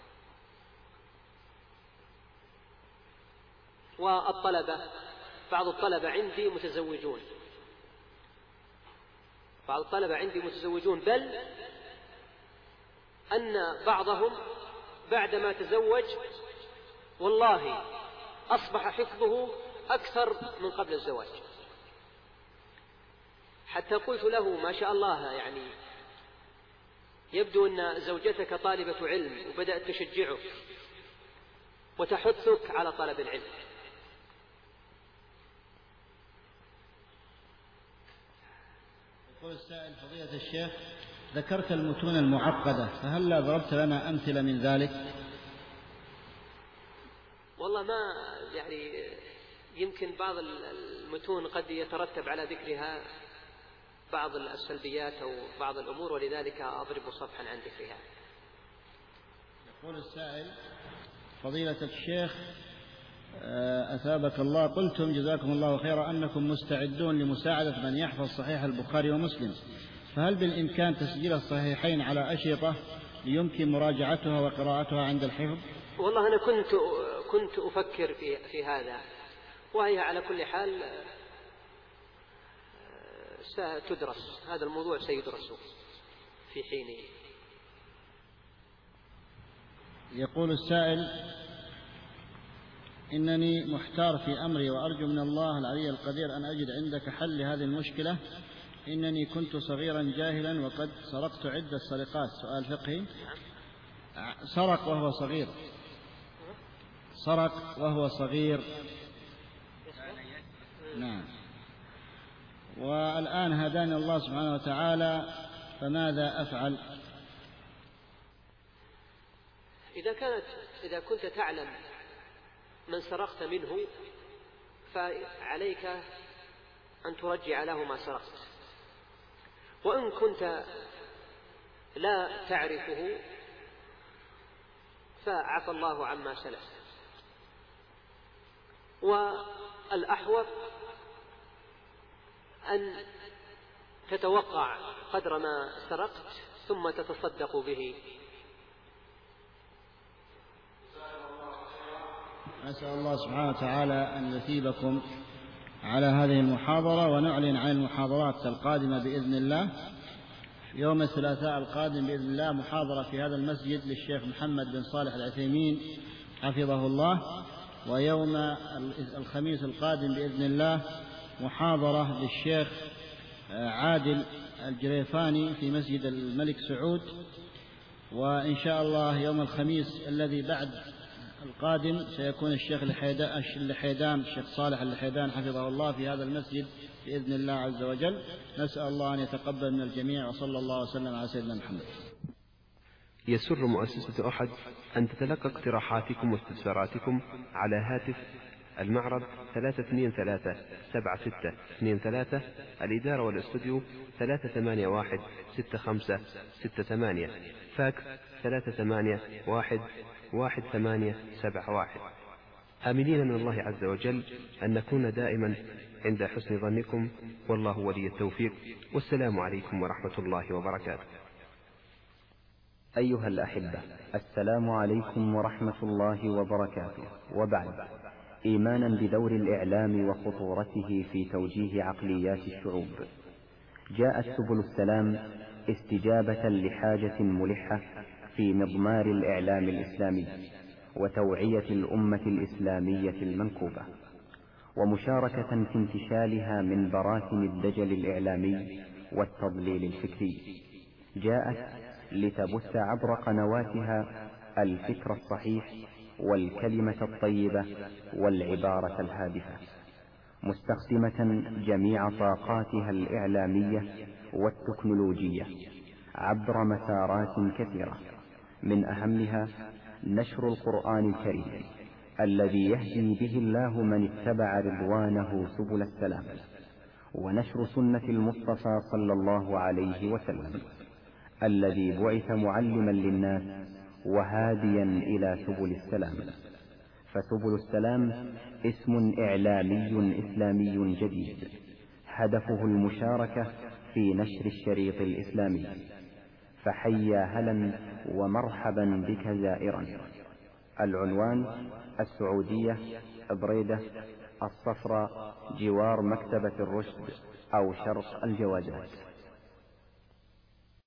والطلبة، بعض الطلبة عندي متزوجون، بعض الطلبة عندي متزوجون، بل أن بعضهم بعدما تزوج والله أصبح حفظه أكثر من قبل الزواج. حتى قلت له ما شاء الله، يعني يبدو أن زوجتك طالبة علم وبدأت تشجعك وتحثك على طلب العلم. يقول السائل: فضيلة الشيخ، ذكرت المتون المعقدة، فهل ضربت لنا أمثلة من ذلك؟ والله ما يعني يمكن بعض المتون قد يترتب على ذكرها بعض السلبيات أو بعض الأمور، ولذلك أضرب صفحا عن ذكرها. يقول السائل: فضيلة الشيخ أثابك الله، قلتم جزاكم الله خيرا أنكم مستعدون لمساعدة من يحفظ صحيح البخاري ومسلم، فهل بالإمكان تسجيل الصحيحين على أشرطة ليمكن مراجعتها وقراءتها عند الحفظ؟ والله أنا كنت أفكر في هذا، وهي على كل حال ستدرس، هذا الموضوع سيدرس في حينه. يقول السائل: إنني محتار في أمري وأرجو من الله العلي القدير أن أجد عندك حل لهذه المشكلة. إنني كنت صغيرا جاهلا وقد سرقت عدة سرقات. سؤال فقهي. سرق وهو صغير. سرق وهو صغير. نعم. والآن هداني الله سبحانه وتعالى، فماذا أفعل؟ إذا كنت تعلم من سرقت منه فعليك أن ترجع له ما سرقت، وإن كنت لا تعرفه فعفى الله عما سلف. والأحوط أن تتوقع قدر ما سرقت ثم تتصدق به. أسأل الله سبحانه وتعالى أن يثيبكم على هذه المحاضرة، ونعلن عن المحاضرات القادمة بإذن الله. يوم الثلاثاء القادم بإذن الله محاضرة في هذا المسجد للشيخ محمد بن صالح العثيمين حفظه الله، ويوم الخميس القادم بإذن الله محاضرة للشيخ عادل الجريفاني في مسجد الملك سعود. وإن شاء الله يوم الخميس الذي بعد القادم سيكون الشيخ اللحيدان الشيخ صالح اللحيدان حفظه الله في هذا المسجد بإذن الله عز وجل. نسأل الله أن يتقبل من الجميع، وصلى الله وسلم على سيدنا محمد. يسر مؤسسة أحد أن تتلقى اقتراحاتكم واستفساراتكم على هاتف المعرض 323-7623، الإدارة والاستوديو 381-6568، فاكس 381-1871، آملين من الله عز وجل أن نكون دائما عند حسن ظنكم، والله ولي التوفيق. والسلام عليكم ورحمة الله وبركاته. أيها الأحبة، السلام عليكم ورحمة الله وبركاته. وبعد، إيمانا بدور الإعلام وخطورته في توجيه عقليات الشعوب، جاءت سبل السلام استجابة لحاجة ملحة في مضمار الإعلام الإسلامي وتوعية الأمة الإسلامية المنكوبة، ومشاركة في انتشالها من براثن الدجل الإعلامي والتضليل الفكري. جاءت لتبث عبر قنواتها الفكر الصحيح والكلمة الطيبة والعبارة الهادفة، مستخدمة جميع طاقاتها الإعلامية والتكنولوجية عبر مسارات كثيرة، من أهمها نشر القرآن الكريم الذي يهدي به الله من اتبع رضوانه سبل السلام، ونشر سنة المصطفى صلى الله عليه وسلم الذي بعث معلما للناس وهاديا إلى سبل السلام. فسبل السلام اسم إعلامي إسلامي جديد هدفه المشاركة في نشر الشريط الإسلامي، فحيا هلا ومرحبا بك زائرا. العنوان: السعودية، بريدة، الصفراء، جوار مكتبة الرشد أو شرق الجوازات.